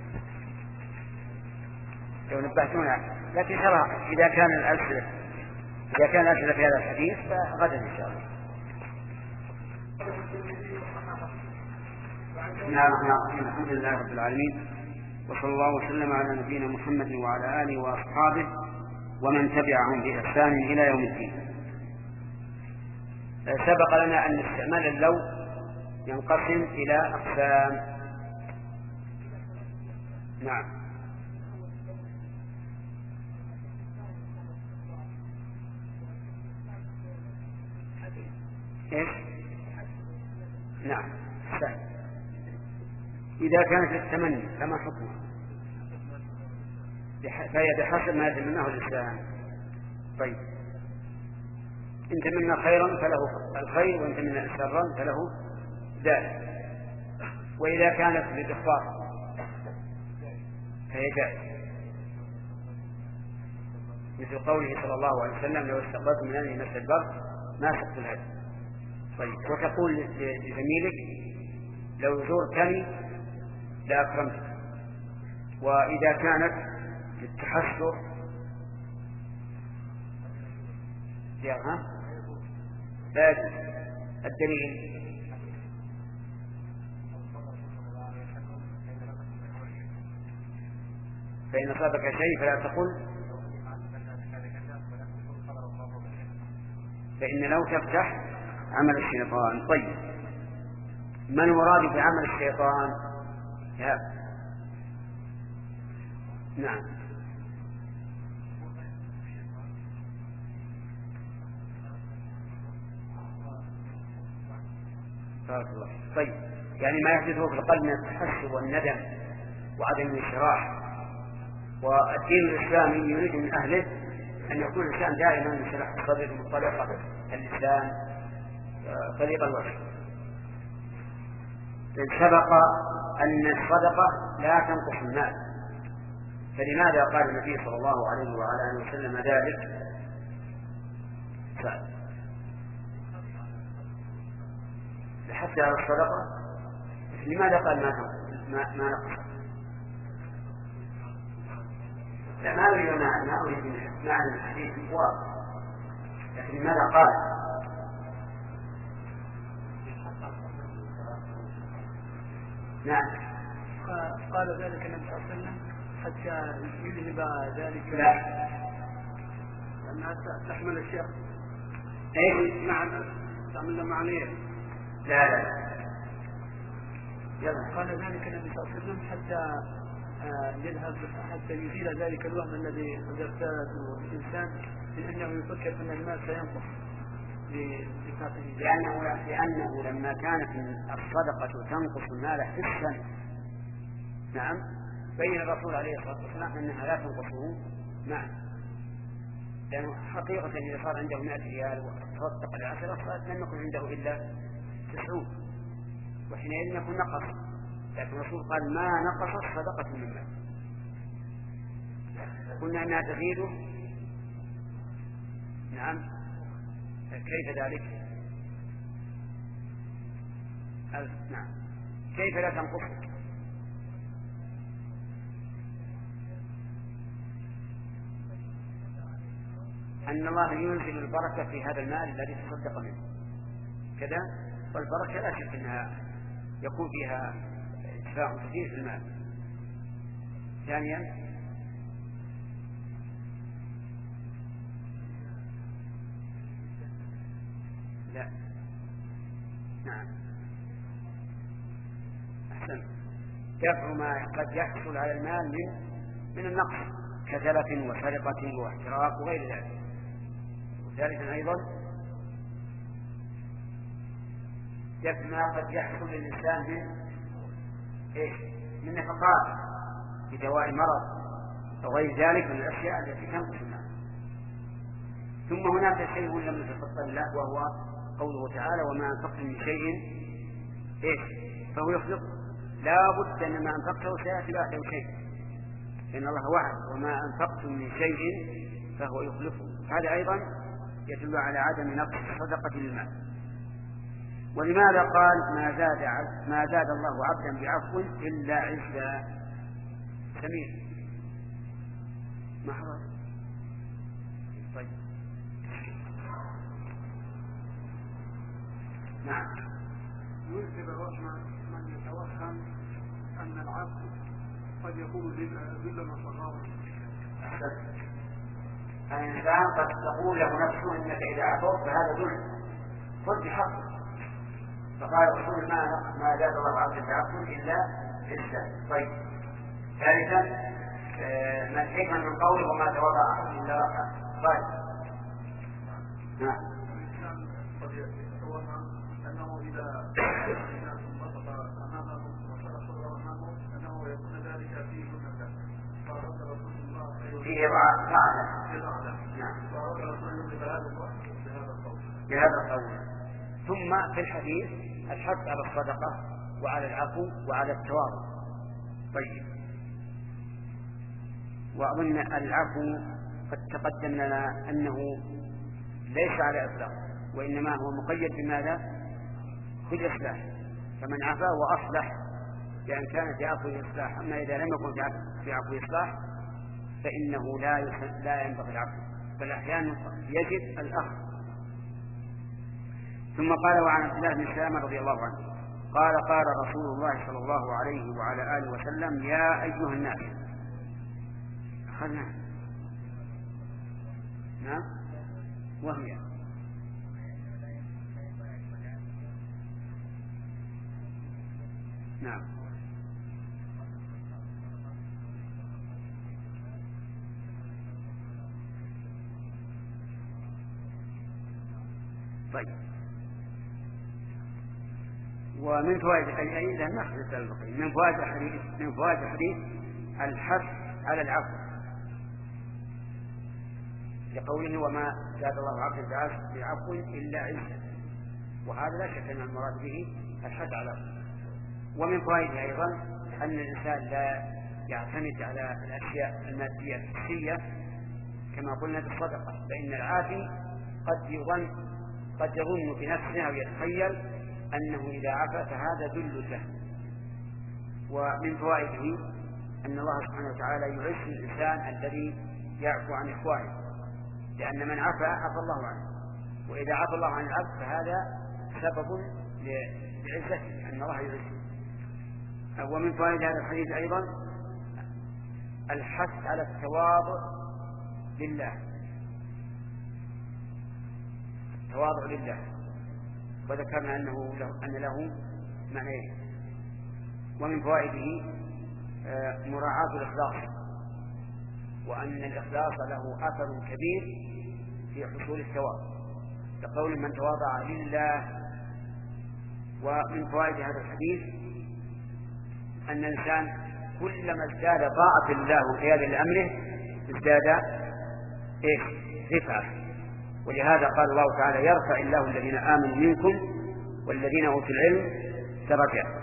لو نبهتونا لكن شرع إذا كان الأسئلة إذا كان الأسئلة في هذا الحديث فغدا إن شاء الله. بسم الله الرحمن الرحيم. الحمد لله رب العالمين، وصلى الله وسلم على نبينا محمد وعلى آله وأصحابه ومن تبعهم بإحسان إلى يوم الدين. سبق لنا أن استعمال اللو ينقسم إلى أقسام. نعم. إيش؟ نعم. سهل. إذا كانت للتمني فما حكمه؟ فهي بحسب ما يتمناه الإنسان. طيب، إن تمنى خيرا فله الخير، وإن تمنى شرا فله ذلك. وإذا كانت للإخبار فهي جائزة، مثل قوله صلى الله عليه وسلم: لو استقبلت من أني مس البر ما سقت الهدي. طيب، وتقول لزميلك: لو زرتني لأكرمتك. وإذا كانت للتحسر ها لا يجوز. الدليل: فإن أصابك شيء فلا تقل، فإن لو تفتح عمل الشيطان. طيب، ما المراد بعمل الشيطان؟ لا. نعم. بارك الله. طيب، يعني ما يحدثه في القلب من التحسر والندم وعدم الانشراح. والدين الإسلامي يريد من أهله أن يكون الإنسان دائما منشرح الصدر مطلقة اللسان طريق الوجه. سبق أن الصدقة لا تنقص المال، فلماذا قال النبي صلى الله عليه وعلى آله وسلم ذلك؟ حتى على الصدقة، لماذا قال ما ما ما نقص؟ لا، ما أريد ما أريد معنى الحديث واضح، لكن لماذا قال؟ نعم. قال ذلك النبي صلى الله عليه وسلم حتى يذهب ذلك. لا، لأنها تحمل الشيخ. أي معنى تعمل معنيه. لا لا يلا. قال ذلك النبي صلى الله عليه وسلم حتى يذهب، حتى يزيل ذلك الوهم الذي قد ارتاده الإنسان من أنه يفكر أن المال سينقص لصفاته. لأنه لأنه لما كانت الصدقة تنقص المال حسا، نعم، بين الرسول عليه الصلاة والسلام أنها لا تنقصه. نعم، لأنه حقيقة إذا صار عنده مئة ريال وتصدق العشرة صارت لم يكن عنده إلا تسعون، وحينئذ يكون نقص. لكن الرسول قال: ما نقصت صدقة من مال. قلنا أنها تزيده. نعم. كيف ذلك؟ نعم. كيف لا تنقص؟ أن الله ينزل البركة في هذا المال الذي تصدق منه كذا، والبركة لا شك أنها يكون فيها اتفاع كثير في المال. ثانيا: لا. نعم، أحسن. دفع ما قد يحصل على المال من من النقص كتلف وسرقة واحتراق وغير ذلك. وثالثا أيضا: دفع ما قد يحصل للإنسان من إيش؟ من نفقات بدواء مرض أو غير ذلك من الأشياء التي تنقص المال. ثم هناك شيء لم يتفضل الله، وهو قوله تعالى: وما أنفقتم من شيء إيش فهو يخلقه. لا بد أن ما أنفقته سيأتي بعده شيء، لأن الله وعد: وما أنفقتم من شيء فهو يخلقه. هذا أيضا يدل على عدم نقص الصدقة للمال. ولماذا قال: ما زاد ما زاد الله عبدا بعفو إلا عزا؟ سمير محضر. طيب، نعم. ينزل الرحمة من يتوكل يتوهم أن العبد قد يكون ذلا صغارا. الإنسان قد تقول له نفسه إنك إذا عفوت فهذا ذل، قل بحقه. فقال رسول ما ما زاد الله عبدا بعفو إلا عزا. طيب، ثالثا ما الحكمة من قوله وما تواضع أحد إلا رفعه. طيب، نعم. الإنسان قد يتوهم أنه إذا انبسط أمامه وشرح صدره أمامه أنه يكون ذلك فيه سنة. فرد رسول الله فيه رعدة. نعم. فرد رسول الله بهذا القول. بهذا القول. ثم في الحديث الحث على الصدقة وعلى العفو وعلى التواضع. طيب، وأظن العفو قد تقدم لنا أنه ليس على إطلاق، وإنما هو مقيد بماذا؟ بالإصلاح. فمن عفا وأصلح لأن كان في عفو إصلاح. أما إذا لم يكن في عفو إصلاح فإنه لا لا ينبغي العفو، بل أحيانا يجب الأخذ. ثم قال وعن عبد الله بن سلام رضي الله عنه قال قال رسول الله صلى الله عليه وعلى آله وسلم يا أيها الناس. أخذنا نعم وهي نعم طيب. ومن فوائد الحديث من فوائد الحديث من فوائد الحديث الحث على العفو لقوله وما زاد الله عبدا بعفو إلا عزا، وهذا لا شك أن المراد به الحث على العفو. ومن فوائده أيضا أن الإنسان لا يعتمد على الأشياء المادية الحسية كما قلنا بالصدقة، فإن العافي قد يظن قد يظن في نفسه أو يتخيل أنه إذا عفا فهذا ذل له. ومن فوائده أن الله سبحانه وتعالى يعز الإنسان الذي يعفو عن إخوانه، لأن من عفا عفى الله عنه، وإذا عفى الله عن العبد فهذا سبب لعزته أن الله يعزه. ومن فوائد هذا الحديث أيضا الحث على التواضع لله، التواضع لله، وذكرنا أنه له أن له معنيين. ومن فوائده مراعاة الإخلاص، وأن الإخلاص له أثر كبير في حصول الثواب، لقول من تواضع لله. ومن فوائد هذا الحديث أن الإنسان كلما ازداد طاعة الله وقيادة لأمره ازداد إيه؟ رفعة. ولهذا قال الله تعالى يرفع الله الذين آمنوا منكم والذين أوتوا العلم درجات.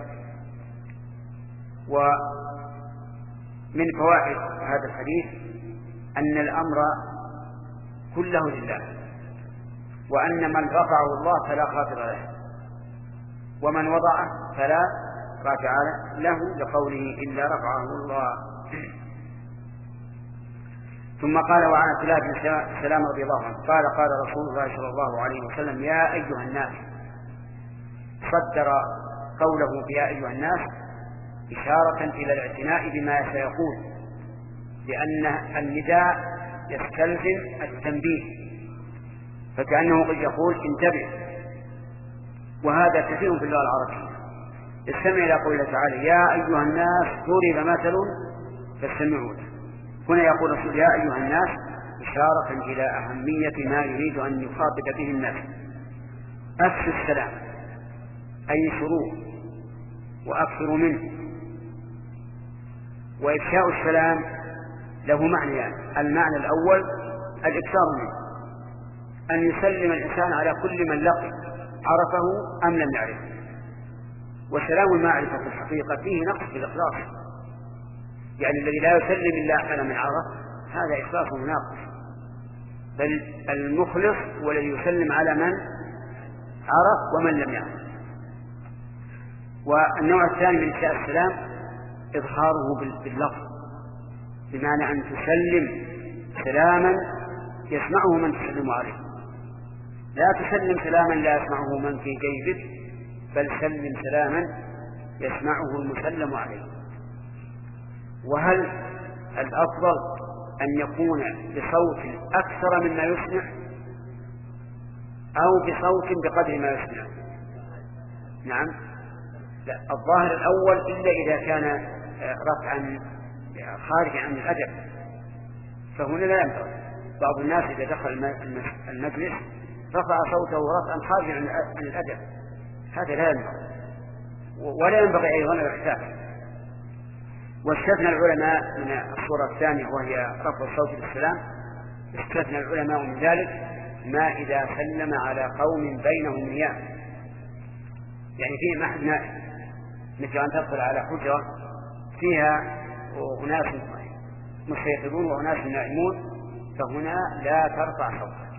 ومن فوائد هذا الحديث أن الأمر كله لله، وأن من رفعه الله فلا خاطر له، ومن وضعه فلا رافع له، لقوله إلا رفعه الله. ثم قال وعن عبد الله بن سلام رضي الله عنه قال قال رسول الله صلى الله عليه وسلم يا أيها الناس. صدر قوله يا أيها الناس إشارة إلى الاعتناء بما سيقول، لأن النداء يستلزم التنبيه، فكأنه قد يقول انتبه. وهذا كثير في اللغة العربية. استمع إلى قوله تعالى يا أيها الناس ضرب مثل فاستمعوا له. هنا يقول رسول يا أيها الناس إشارة إلى أهمية ما يريد أن يخاطب به الناس. أفشوا السلام أي شروع وأكثروا منه. وإفشاء السلام له معنيان: المعنى الأول الإكثار منه، أن يسلم الإنسان على كل من لقي عرفه أم لم يعرفه. وسلام المعرفة في الحقيقة فيه نقص في الإخلاص، يعني الذي لا يسلم إلا على من عرف هذا إخلاصه ناقص، بل المخلص هو الذي يسلم على من عرف ومن لم يعرف. والنوع الثاني من إفشاء السلام إظهاره باللفظ، بمعنى أن تسلم سلاما يسمعه من تسلم عليه، لا تسلم سلاما لا يسمعه من في جيبك، بل سلم سلاما يسمعه المسلم عليه. وهل الأفضل أن يكون بصوت أكثر مما يسمع أو بصوت بقدر ما يسمع؟ نعم، لا، الظاهر الأول إلا إذا كان رفعا خارج عن الأدب، فهنا لا ينبغي. بعض الناس إذا دخل المجلس رفع صوته رفعا خارج عن الأدب، هذا لا ينبغي، ولا ينبغي أيضا الاحتفال. واستثنى العلماء من الصورة الثانية وهي رفع الصوت بالسلام، استثنى العلماء من ذلك ما إذا سلم على قوم بينهم نيام، يعني فيه أحد نائم، مثل أن تدخل على حجرة فيها أناس مستيقظون وأناس نائمون، فهنا لا ترفع صوتك،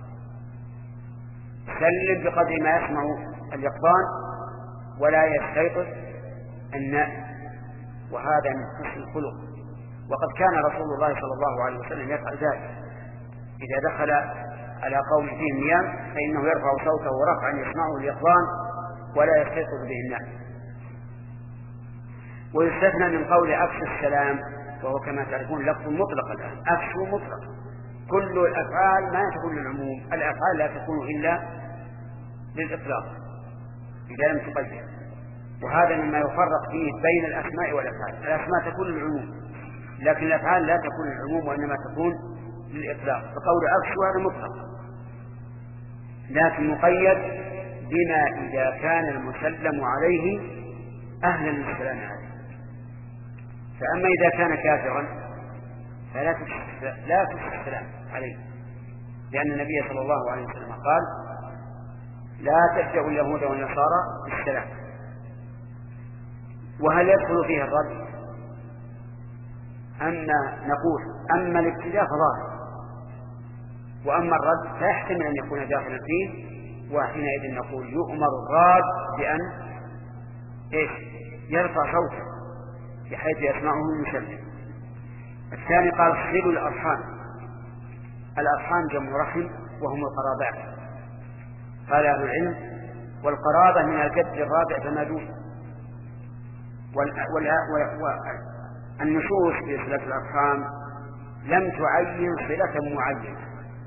سلم بقدر ما يسمع اليقظان ولا يستيقظ النائم، وهذا من حسن الخلق. وقد كان رسول الله صلى الله عليه وسلم يفعل ذلك، إذا دخل على قوم فيهم نيام فإنه يرفع صوته رفعا يسمعه اليقظان ولا يستيقظ به النائم. ويستثنى من قول أفشوا السلام، وهو كما تعرفون لفظ مطلق الآن، أفشوا مطلق، كل الأفعال ما تكون للعموم، الأفعال لا تكون إلا للإطلاق إذا لم تقيد، وهذا مما يفرق فيه بين الأسماء والأفعال. الأسماء تكون للعموم لكن الأفعال لا تكون للعموم وإنما تكون للإطلاق، فقول أفشوا هذا مطلق لكن مقيد بما إذا كان المسلم عليه أهلا للسلام عليه. فأما إذا كان كافرا فلا تفشي السلام عليه، لأن النبي صلى الله عليه وسلم قال لا تبدأوا اليهود والنصارى بالسلام. وهل يدخل فيه الرد؟ أما نقول أما الابتداء فظاهر، وأما الرد فيحتمل أن يكون داخلا فيه، وحينئذ نقول يؤمر الراد بأن إيش؟ يرفع صوته بحيث يسمعه المسلم. الثاني قال صلوا الأرحام. الأرحام جمع رحم وهم القرابات، قال أهل العلم والقرابة من الجد الرابع فما دون، والنصوص في صلة الأرحام لم تعين صلة معينة،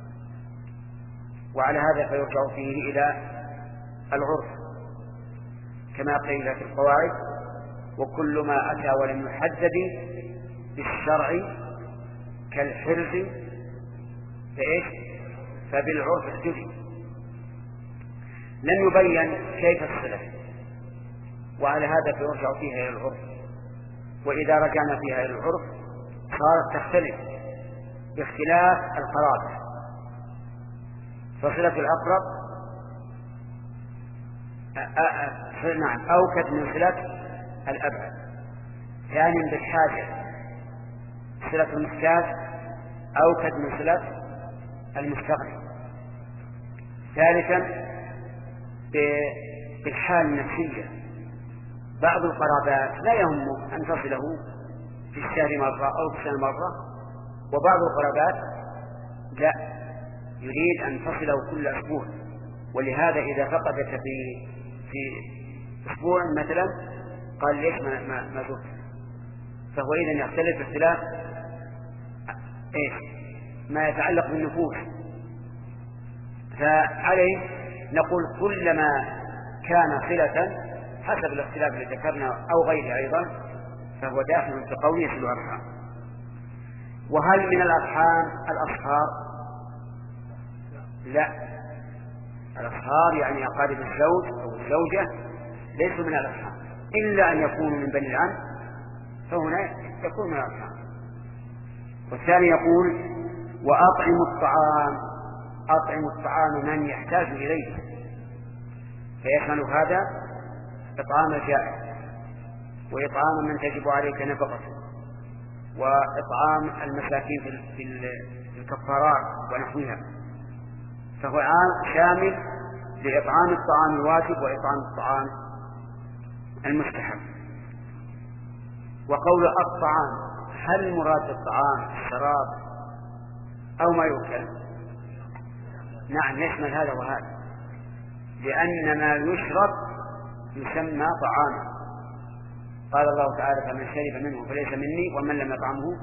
وعلى هذا فيرجع فيه إلى العرف كما قيل في القواعد وكل ما أتى ولم يحدد بالشرع كالحرز فإيش فبالعرف احتجي. لم يبين كيف الصلة، وعلى هذا فيرجع فيها إلى العرف، وإذا رجعنا فيها إلى العرف صارت تختلف باختلاف القرابة. فصلة الأقرب نعم أوكد من صلة الأبعد. ثانيا بالحاجة صلة المحتاج أوكد من صلة المستغني. ثالثا بالحال النفسية، بعض القرابات لا يهم أن تصله في الشهر مرة أو في السنة مرة، وبعض القرابات لا يريد أن تصله كل أسبوع، ولهذا إذا فقدت في في أسبوع مثلا قال ليش ما ما, ما زرت، فهو إذن يختلف باختلاف إيش ما يتعلق بالنفوس. فعليه نقول كلما كان صلة حسب الاختلاف الذي ذكرنا أو غيره أيضا فهو داخل في قوله في الأرحام. وهل من الأرحام الأصهار؟ لا، الأصهار يعني أقارب الزوج أو الزوجة ليسوا من الأرحام إلا أن يكونوا من بني العم، فهنا يكون من الأرحام. والثاني يقول وأطعموا الطعام، أطعموا الطعام من يحتاج إليه، فيشمل هذا إطعام الجائع وإطعام من تجب عليك نفقته وإطعام المساكين في الكفارات ونحوها، فهو عام شامل لإطعام الطعام الواجب وإطعام الطعام المستحب. وقول الطعام هل مراد الطعام الشراب أو ما يؤكل؟ نعم يشمل هذا وهذا، لأن ما يشرب يسمى طعاما قال الله تعالى فمن شرب منه فليس مني ومن لم يطعمه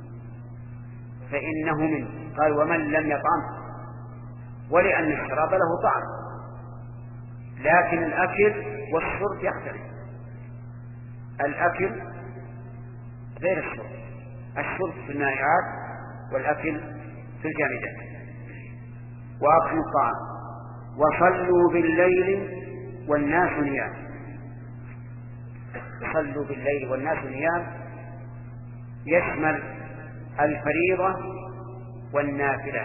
فإنه مني. قال ومن لم يطعمه، ولأن الشراب له طعم، لكن الأكل والشرب يختلف. الأكل غير الشرب، الشرب في المائعات والأكل في الجامدات. وأطعموا الطعام وصلوا بالليل والناس نيام. صلوا بالليل والناس نيام يشمل الفريضة والنافلة.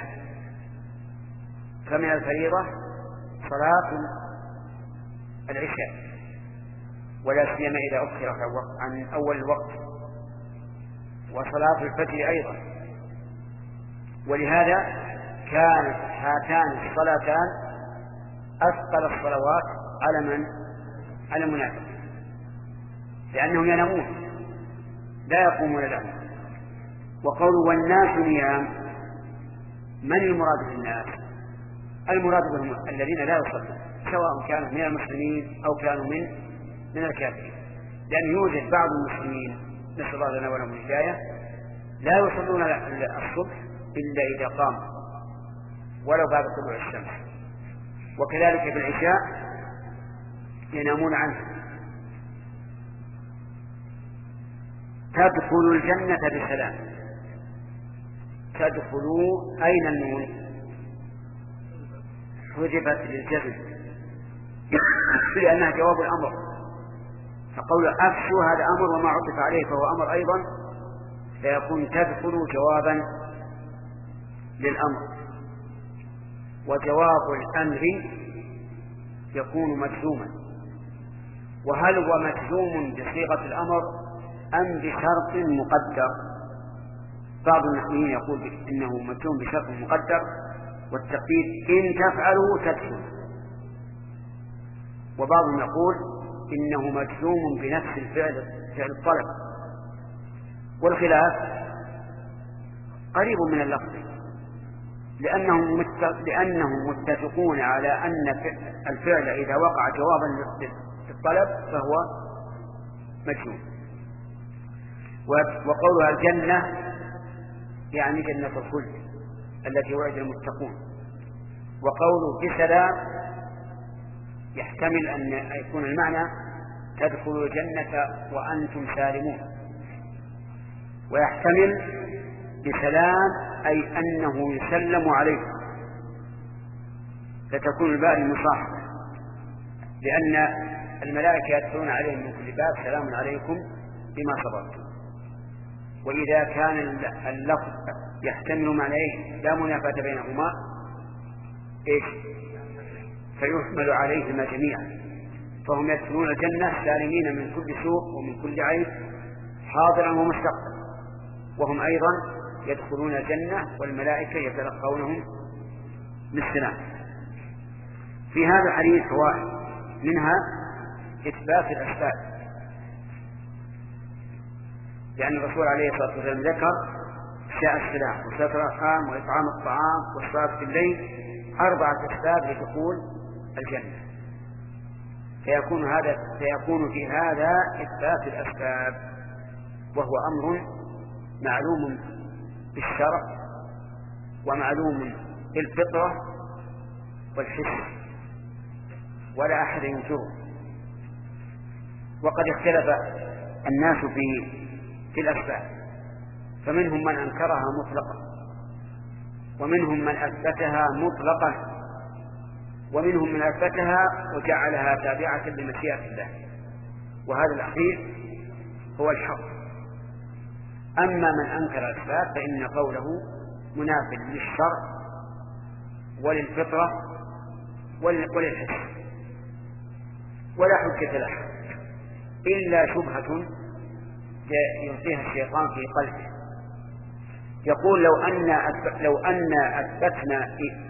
فمن الفريضة صلاة العشاء، ولا سيما إذا أخر عن أول الوقت، وصلاة الفجر أيضا. ولهذا كانت هاتان الصلاتان أثقل الصلوات على من؟ على المنافق، لأنهم ينامون لا يقومون لهم. وقولوا والناس نيام، من المراد بالناس؟ المراد بهم الذين لا يصلون، سواء كانوا من المسلمين أو كانوا من من الكافرين، لأن يوجد بعض المسلمين نسأل الله لنا ولهم الهداية لا يصلون الصبح إلا إذا قاموا ولو بعد طلوع الشمس، وكذلك في العشاء ينامون عنه. تدخلوا الجنة بسلام. تدخلوا أين النون؟ حذفت للجزم لأنها جواب الأمر، فقول أفشوا هذا أمر وما عطف عليه فهو أمر أيضا، فيكون تدخلوا جوابا للأمر. وجواب الأمر يكون مجزوما. وهل هو مجزوم بصيغة الأمر أم بشرط مقدر؟ بعض النحويين يقول إنه مجزوم بشرط مقدر، والتقدير إن تفعلوا تدخل، وبعضهم يقول إنه مجزوم بنفس الفعل، فعل الطلب. والخلاف قريب من اللفظ، لأنهم لأنهم متفقون على أن الفعل إذا وقع جوابا للطلب فهو مجزوم. وقولها الجنة يعني جنة الخلد التي وعد المتقون. وقوله بسلام يحتمل أن يكون المعنى تدخلوا الجنة وأنتم سالمون، ويحتمل بسلام أي أنه يسلم عليكم، فتكون الباء المصاحبة، لأن الملائكة يدخلون عليهم من كل باب سلام عليكم بما صبرتم. وإذا كان اللفظ يحتمل معنيه لا منافاة بينهما إيش؟ فيحمل عليهما جميعا، فهم يدخلون الجنة سالمين من كل سوء ومن كل عيب حاضرا ومستقبلا، وهم أيضا يدخلون الجنة والملائكة يتلقونهم بالسلام. في هذا الحديث فوائد، منها إثبات الأسباب، لأن الرسول عليه الصلاة والسلام ذكر شاء السلام وصلاة الأرحام وإطعام الطعام والصلاة في الليل أربعة أسباب لدخول الجنة، فيكون هذا فيكون في هذا إثبات الأسباب، وهو أمر معلوم بالشرع ومعلوم بالفطرة والحس ولا أحد ينكره. وقد اختلف الناس في في الأسباب، فمنهم من أنكرها مطلقا، ومنهم من أثبتها مطلقا، ومنهم من أثبتها وجعلها تابعة لمشيئة الله، وهذا الأخير هو الحق. أما من أنكر الأسباب فإن قوله مناف للشرع وللفطرة وللحس، ولا حجة له إلا شبهة يلقيها الشيطان في قلبه، يقول لو أن لو أن أثبتنا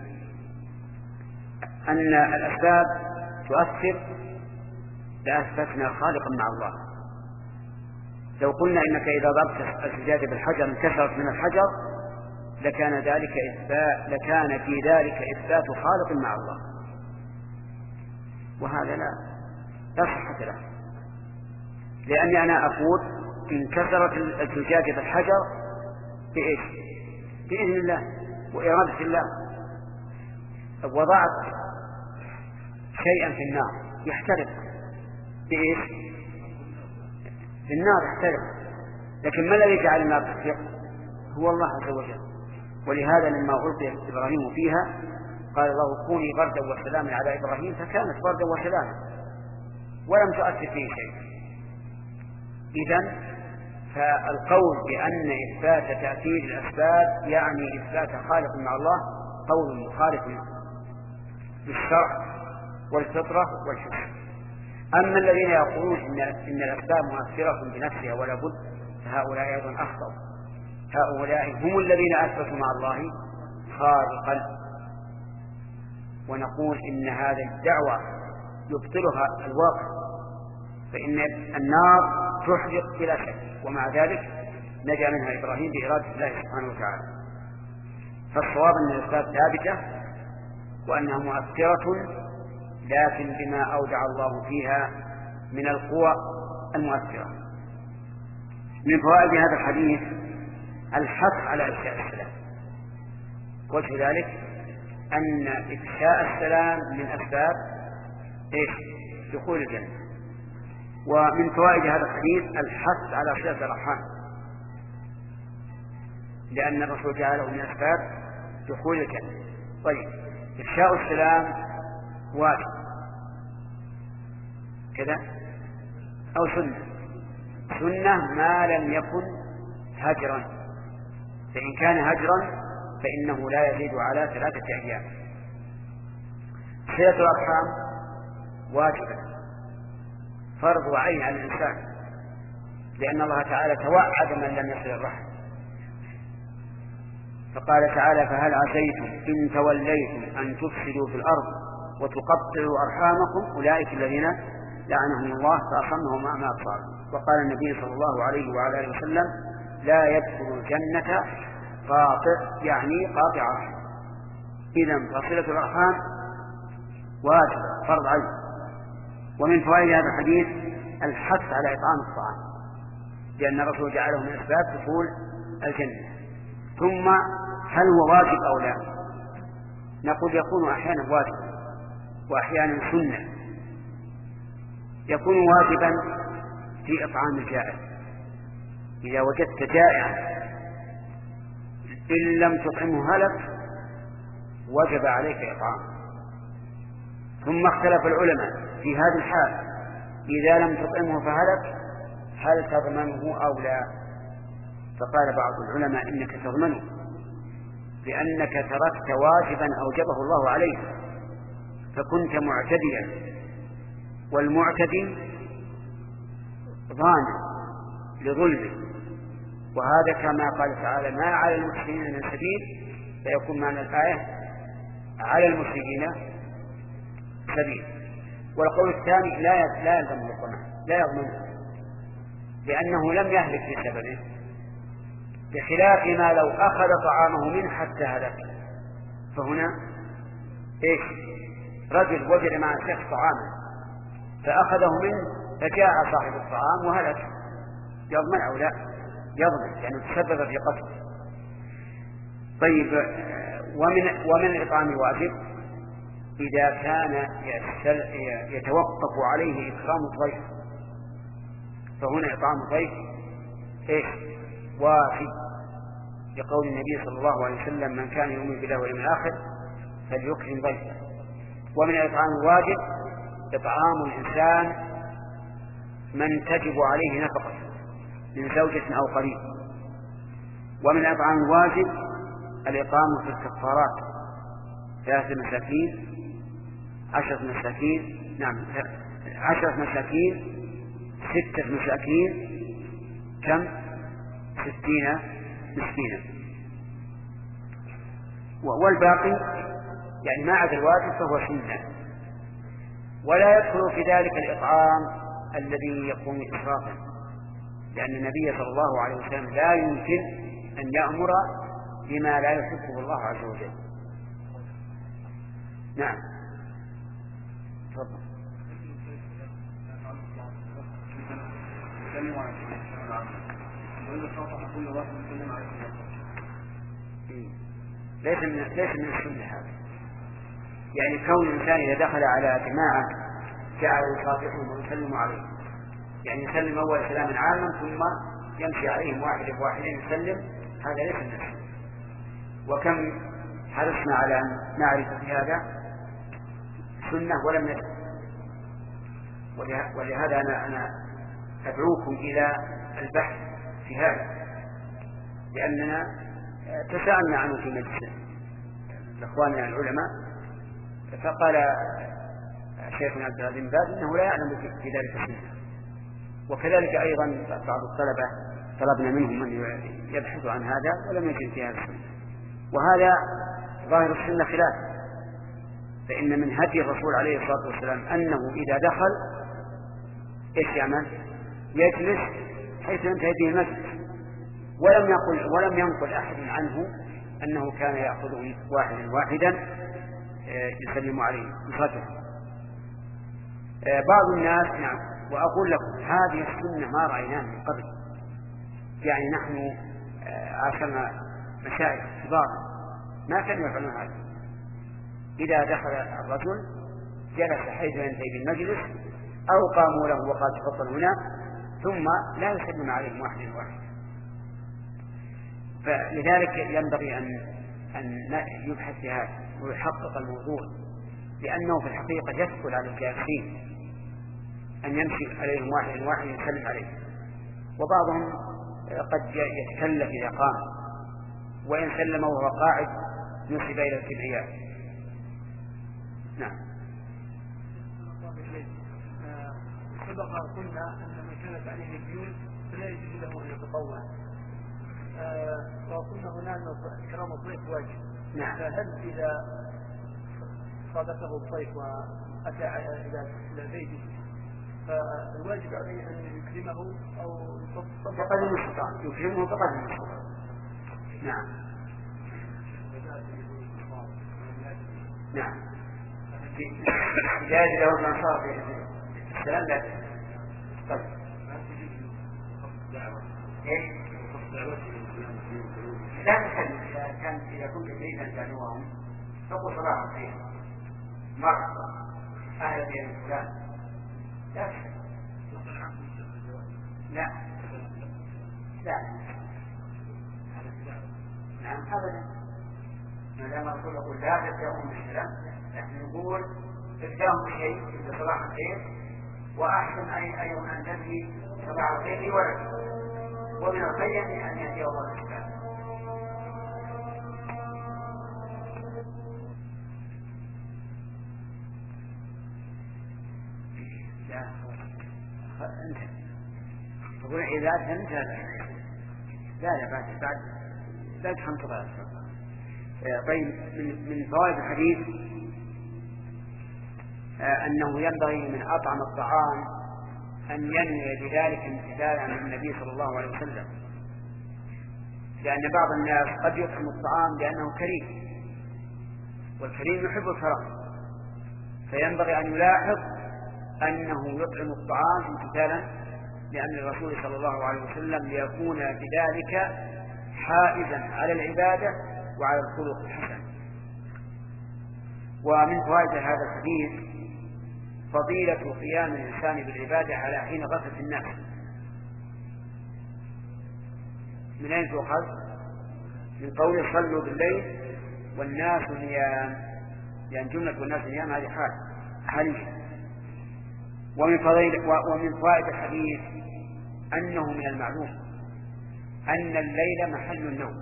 أن الأسباب تؤثر لأثبتنا خالقا مع الله. لو قلنا إنك إذا ضربت الزجاجة بالحجر انكسرت من الحجر لكان ذلك إثبات لكان في ذلك إثبات خالق مع الله، وهذا لا لا صحة له. لأني أنا أقول إن كسرت الزجاجة بالحجر بإيش؟ بإذن الله وإرادة الله. وضعت شيئا في النار يحترق بإيش؟ بالنار يحترق، لكن ما الذي جعل النار تحترق؟ هو الله عز وجل. ولهذا لما ألقي إبراهيم فيها قال الله كوني بردا وسلاما على إبراهيم، فكانت بردا وسلاما ولم تؤثر فيه شيء. إذن فالقول بأن إثبات تأثير الأسباب يعني إثبات خالق مع الله قول مخالف للشرع والفطرة والحكمة. أما الذين يقولون إن, إن الأسباب مؤثرة بنفسها ولا بد فهؤلاء أيضا أخطأوا. هؤلاء هم الذين أثبتوا مع الله خالقا. ونقول إن هذه الدعوة يبطلها الواقع، فإن النار تحرق بلا شك، ومع ذلك نجا منها إبراهيم بإرادة الله سبحانه وتعالى. فالصواب أن الأسباب ثابتة وأنها مؤثرة، لكن بما أودع الله فيها من القوى المؤثرة. من فوائد هذا الحديث الحث على إفشاء السلام. وجه ذلك أن إفشاء السلام من أسباب إيش؟ دخول الجنة. ومن فوائد هذا الحديث الحث على صلة الأرحام، لأن الرسول جعله من أسباب دخول الجنة. طيب، إفشاء السلام واجب كذا أو سنة؟ سنة ما لم يكن هجرا، فإن كان هجرا فإنه لا يزيد على ثلاثة أيام. صلة الأرحام واجبة فرض وعين على الإنسان، لأن الله تعالى توعد من لم يصل الرحم، فقال تعالى فهل عسيتم إن توليتم أن تفسدوا في الأرض وتقطعوا أرحامكم أولئك الذين لعنهم الله فأصمهم أعمى أبصارهم. وقال النبي صلى الله عليه وعلى آله وسلم لا يدخل الجنة قاطع، يعني قاطع رحم. إذن فصلة الأرحام واجب فرض عين. ومن فوائد هذا الحديث الحث على إطعام الطعام، لأن الرسول جعله من أسباب دخول الجنة. ثم هل هو واجب أو لا؟ نقول يكون أحيانا واجب وأحيانا سنة. يكون واجبا في إطعام الجائع، إذا وجدت جائعا إن لم تطعمه هلك وجب عليك إطعامه. ثم اختلف العلماء في هذه الحال، إذا لم تطعمه فهلك هل تضمنه أو لا؟ فقال بعض العلماء إنك تضمنه، لأنك تركت واجبا أوجبه الله عليك فكنت معتديا، والمعتدي ظالم لظلمه. وهذا كما قال تعالى ما على المسلمين من سبيل، فيكون معنى الآية على المسلمين سبيل. والقول الثاني لا لا يلزم الضمان، لا يضمنه، لأنه لم يهلك بسببه، بخلاف ما لو أخذ طعامه منه حتى هلك. فهنا إيش؟ رجل وجد مع شخص طعاما فأخذه منه فجاء صاحب الطعام وهلك، يضمن أو لا؟ يضمن، لأنه تسبب في قتله. طيب، ومن ومن الإطعام الواجب إذا كان يتوقف عليه إكرام الضيف، فهنا إطعام الضيف إيش؟ واجب، لقول النبي صلى الله عليه وسلم من كان يؤمن بالله واليوم الآخر فليكرم ضيفه. ومن الإطعام الواجب إطعام الإنسان من تجب عليه نفقه من زوجة أو قريب. ومن الإطعام الواجب الإقامة في الكفارات، ثلاثة مساكين عشرة مساكين نعم عشرة مساكين ستة مساكين كم؟ ستين مسكينا. والباقي يعني ما عدا الواجب فهو سنة. ولا يدخل في ذلك الإطعام الذي يكون إسرافا، لأن النبي صلى الله عليه وسلم لا يمكن أن يأمر بما لا يحبه الله عز وجل. نعم تفضل. سلموا على وإذا صافح كل واحد يسلم عليه. ليس من ليس من السنة هذا. يعني كون الإنسان إذا دخل على جماعة جعل يصافحهم ويسلم عليهم، يعني يسلم أول سلام عاما ثم يمشي عليهم واحد بواحد يسلم، هذا ليس من السنة. وكم حرصنا على أن نعرف في هذا سنة ولم نجد. ولهذا أنا أنا أدعوكم إلى البحث في هذا، لأننا تساءلنا عنه في مجلس إخواننا العلماء، فقال شيخنا عبد العزيز بن باز إنه لا يعلم في ذلك السنة. وكذلك أيضا بعض الطلبة طلبنا منهم أن يبحثوا عن هذا ولم يجد في هذا السنة. وهذا ظاهر السنة خلاف، فإن من هدي الرسول عليه الصلاة والسلام أنه إذا دخل إيش يعمل؟ يجلس حيث ينتهي به المجلس، ولم يقل ولم ينقل أحد عنه أنه كان يأخذ واحدا واحدا يسلم عليه يصافحه. بعض الناس نعم، وأقول لكم هذه السنة ما رأيناها من قبل، يعني نحن عاشرنا مشايخ كبار ما كانوا يفعلون هذا. إذا دخل الرجل جلس حيث ينتهي بالمجلس أو قاموا له وقال تفضل هنا، ثم لا يسلم عليهم واحد واحد. فلذلك ينبغي أن أن يبحث في هذا ويحقق الموضوع، لأنه في الحقيقة يسهل على الجالسين أن يمشي عليهم واحد واحد يسلم عليه، وبعضهم قد يتكلف إذا قام، وإن سلم وهو قاعد نسب إلى الكبرياء. نعم. سبق قلنا أن من كانت عليه الديون فلا يجوز له أن يتطوع، وقلنا هنا أن إكرام الضيف واجب. نعم. فهل إذا صادفه الضيف وأتى إلى بيته فالواجب عليه أن يكرمه أو بقدر المستطاع يكرمه بقدر المستطاع؟ نعم. نعم. جاز له ما صار في السلام. لا طيب لا تسلم إذا كان إذا كنت تريد أن تعلمهم فقل صباح الخير مرحبا أهلا بك فلان، لا تسلم. لا لا نعم أبدا، ما دام الرسول يقول لا تبدأهم بالسلام، نحن نقول ابدأهم بشيء مثل صباح الخير، وأحسن أيضا أن تنهي صباح الخير ولد، ومن الخير أن يأتي الله الإسلام. لا أنت تقول إذا أنت لا لا بعد بعد لا تفهم طبعا. طيب من من فوائد الحديث أنه ينبغي من أطعم الطعام أن ينوي بذلك امتثالا من النبي صلى الله عليه وسلم، لأن بعض الناس قد يطعم الطعام لأنه كريم، والكريم يحب الكرم، فينبغي أن يلاحظ أنه يطعم الطعام امتثالا لأن الرسول صلى الله عليه وسلم ليكون بذلك حائزا على العبادة وعلى الخلق الحسن. ومن فوائد هذا الحديث فضيلة قيام الإنسان بالعبادة على حين غفلة الناس. من أين تؤخذ؟ من قول صلوا بالليل والناس نيام، لأن جملة والناس نيام هذه حال حالية. ومن ومن فوائد الحديث أنه من المعلوم أن الليل محل النوم،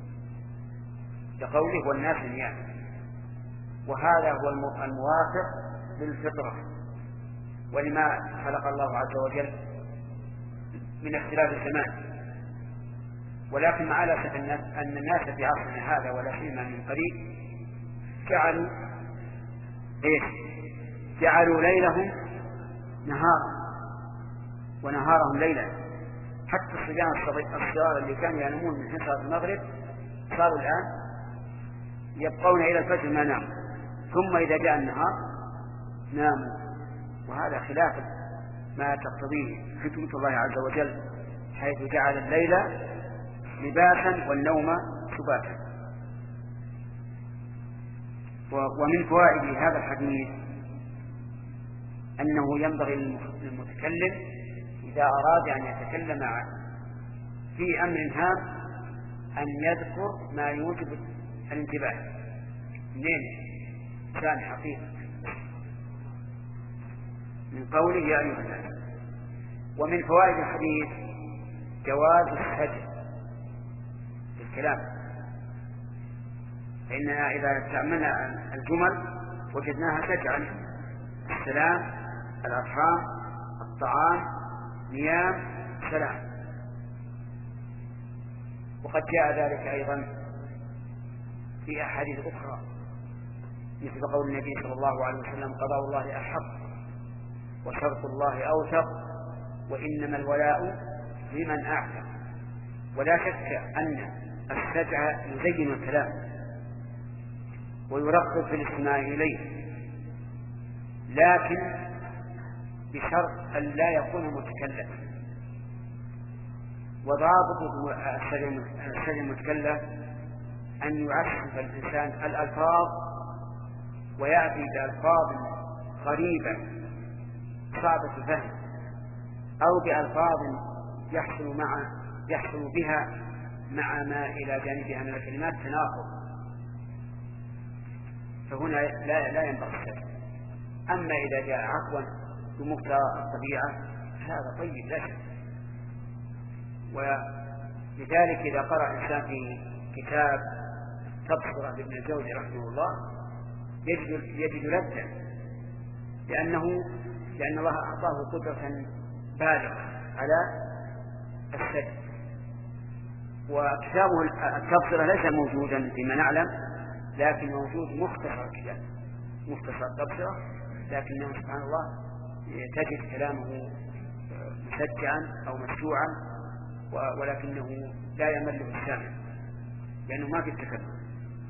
لقوله والناس نيام، وهذا هو الموافق للفطرة ولما خلق الله عز وجل من اختلاف الزمان. ولكن مع الأسف أن الناس في عصرنا هذا ولا سيما من قريب جعلوا إيش؟ جعلوا ليلهم نهارا ونهارهم ليلا، حتى الصبيان الصغار اللي كانوا ينامون من حين صلاة المغرب صاروا الآن يبقون إلى الفجر ما ناموا، ثم إذا جاء النهار ناموا، وهذا خلاف ما تقتضيه حكمة الله عز وجل، حيث جعل الليل لباسا والنوم سباتا. ومن فوائد هذا الحديث أنه ينبغي للمتكلم إذا أراد أن يتكلم في أمر هام أن يذكر ما يوجب الانتباه. اثنين كان حقيقة من قوله يا أيها الناس. ومن فوائد الحديث جواز السجع في الكلام، فإننا إذا استعملنا الجمل وجدناها سجعا: السلام، الأرحام، الطعام، نيام، سلام. وقد جاء ذلك أيضا في أحاديث أخرى مثل قول النبي صلى الله عليه وسلم: قضاء الله أحق وشرط الله أوثق وإنما الولاء لمن أعتق. ولا شك أن السجع يزين الكلام ويرغب في الاستماع إليه، لكن بشرط أن لا يكون متكلما. وضابط السجع المتكلم أن يعرف الإنسان الألفاظ ويأتي بألفاظ غريبة صعبة الفهم، أو بألفاظ يحصل مع يحصل بها مع ما إلى جانبها من الكلمات تناقض، فهنا لا, لا ينبغي السجع. أما إذا جاء عفوا بمقتضى الطبيعة هذا طيب لا شك. ولذلك إذا قرأ الإنسان في كتاب تبصرة لابن الجوزي رحمه الله يجد, يجد لذة، لأنه لأن الله أعطاه قدرة بالغة على السجع. وكتابه التبصرة ليس موجودا فيما نعلم، لكن موجود مختصر كتاب مختصر التبصرة، لكنه سبحان الله تجد كلامه مسجعا أو مسجوعا، ولكنه لا يمل بالسامع لأنه ما في التكلم.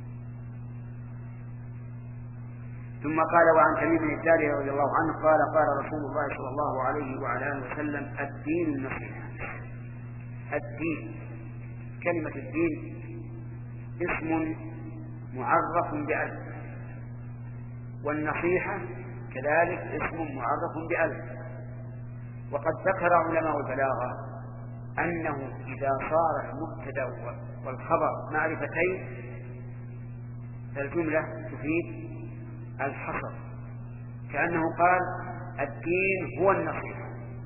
ثم قال: وعن تميم بن الداري رضي الله عنه قال: قال رسول الله صلى الله عليه وعلى آله وسلم: الدين النصيحة. الدين، كلمة الدين اسم معرف بألف، والنصيحة كذلك اسم معرف بألف. وقد ذكر علماء البلاغة أنه إذا صار المبتدأ والخبر معرفتين فالجملة تفيد الحصر، كأنه قال: الدين هو النصيحة.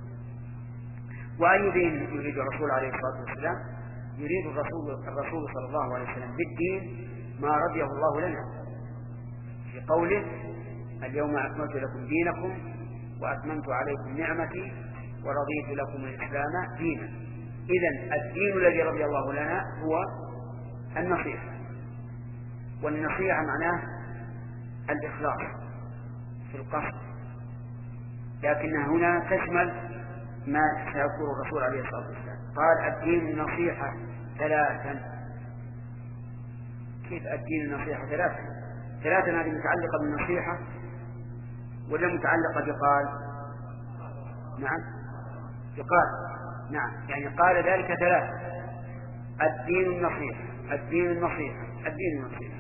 وأي دين يريد الرسول عليه الصلاة والسلام؟ يريد الرسول, الرسول صلى الله عليه وسلم بالدين ما رضيه الله لنا في قوله: اليوم أكملت لكم دينكم وأتممت عليكم نعمتي ورضيت لكم الإسلام دينا. إذن الدين الذي رضي الله لنا هو النصيحة، والنصيحة معناه الإخلاص في القصد، لكنها هنا تشمل ما سيذكره الرسول عليه الصلاة والسلام. قال: الدين النصيحة ثلاثا. كيف الدين النصيحة ثلاثا؟ ثلاثا هذه متعلقة بالنصيحة ولا متعلقة بقال؟ نعم بقال، نعم، يعني قال ذلك ثلاثة: الدين النصيحة، الدين النصيحة، الدين النصيحة.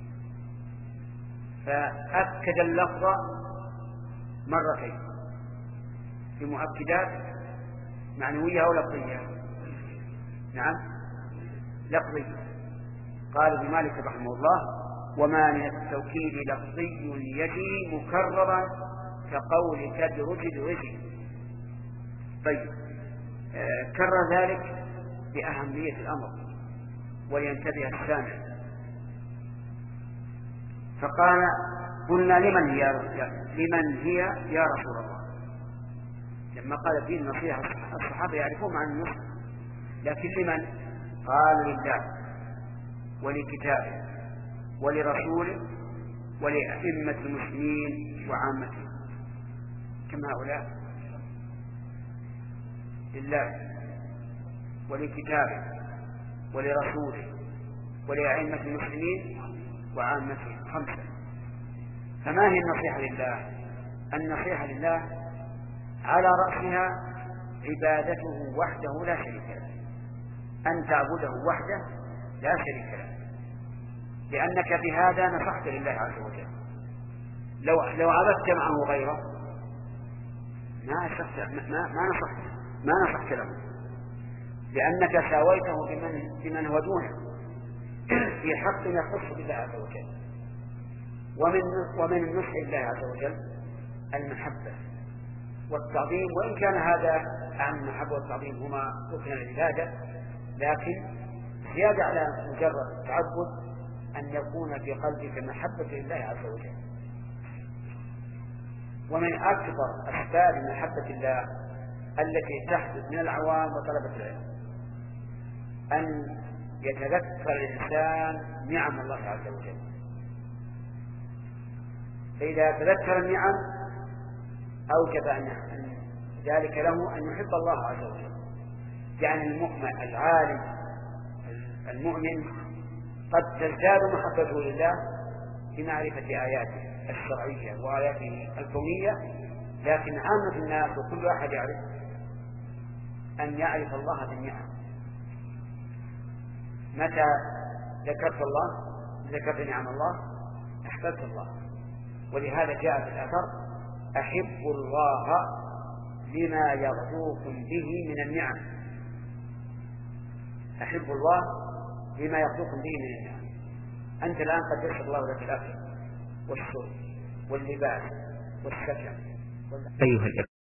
فأكد اللفظ مرتين بمؤكدات معنوية أو لفظية. نعم لفظية. قال ابن مالك رحمه الله: وما من التوكيد لفظي يجي مكررا كقولك درج درج. طيب آه كرر ذلك بأهمية الأمر ولينتبه السامع، فقال: قلنا لمن هي لمن هي يا رسول الله؟ لما قال فيه النصيحة الصحابة يعرفون معنى النصح، لكن لمن؟ قال: لله ولكتابه ولرسوله ولأئمة المسلمين وعامته. كم هؤلاء؟ لله ولكتابه ولرسوله ولأئمة المسلمين وعامته، خمسة. فما هي النصيحة لله؟ النصيحة لله على رأسها عبادته وحده لا شريك له، أن تعبده وحده لا شريك له، لأنك بهذا نصحت لله عز وجل. لو لو عبدت معه غيره ما نصحت ما ما نصحت ما نصحت له، لأنك ساويته بمن بمن هو دونه في حق يخص بالله عز وجل. ومن ومن النصح لله عز وجل المحبة والتعظيم، وإن كان هذا عن المحبة والتعظيم هما ركن العبادة، لكن زيادة على مجرد التعبد أن يكون في قلبك محبة لله عز وجل. ومن أكبر أسباب محبة الله التي تحدث من العوام وطلبة العلم أن يتذكر الإنسان نعم الله عز وجل. فإذا تذكر النعم أوجب أن ذلك له أن يحب الله عز وجل. يعني المؤمن العالم المؤمن قد تزداد محبته لله بمعرفة آياته الشرعية وآياته الكونية، لكن عامة الناس وكل أحد يعرف أن يعرف الله بالنعم. متى ذكرت الله ذكرت نعم الله أحببت الله. ولهذا جاء في الأثر أحب الله لما يغفوكم به من النعم. أحب الله لما يغفوكم به من النعم. أنت الآن قد يسر الله لك الأكل والشرب واللباس والسكن. أيها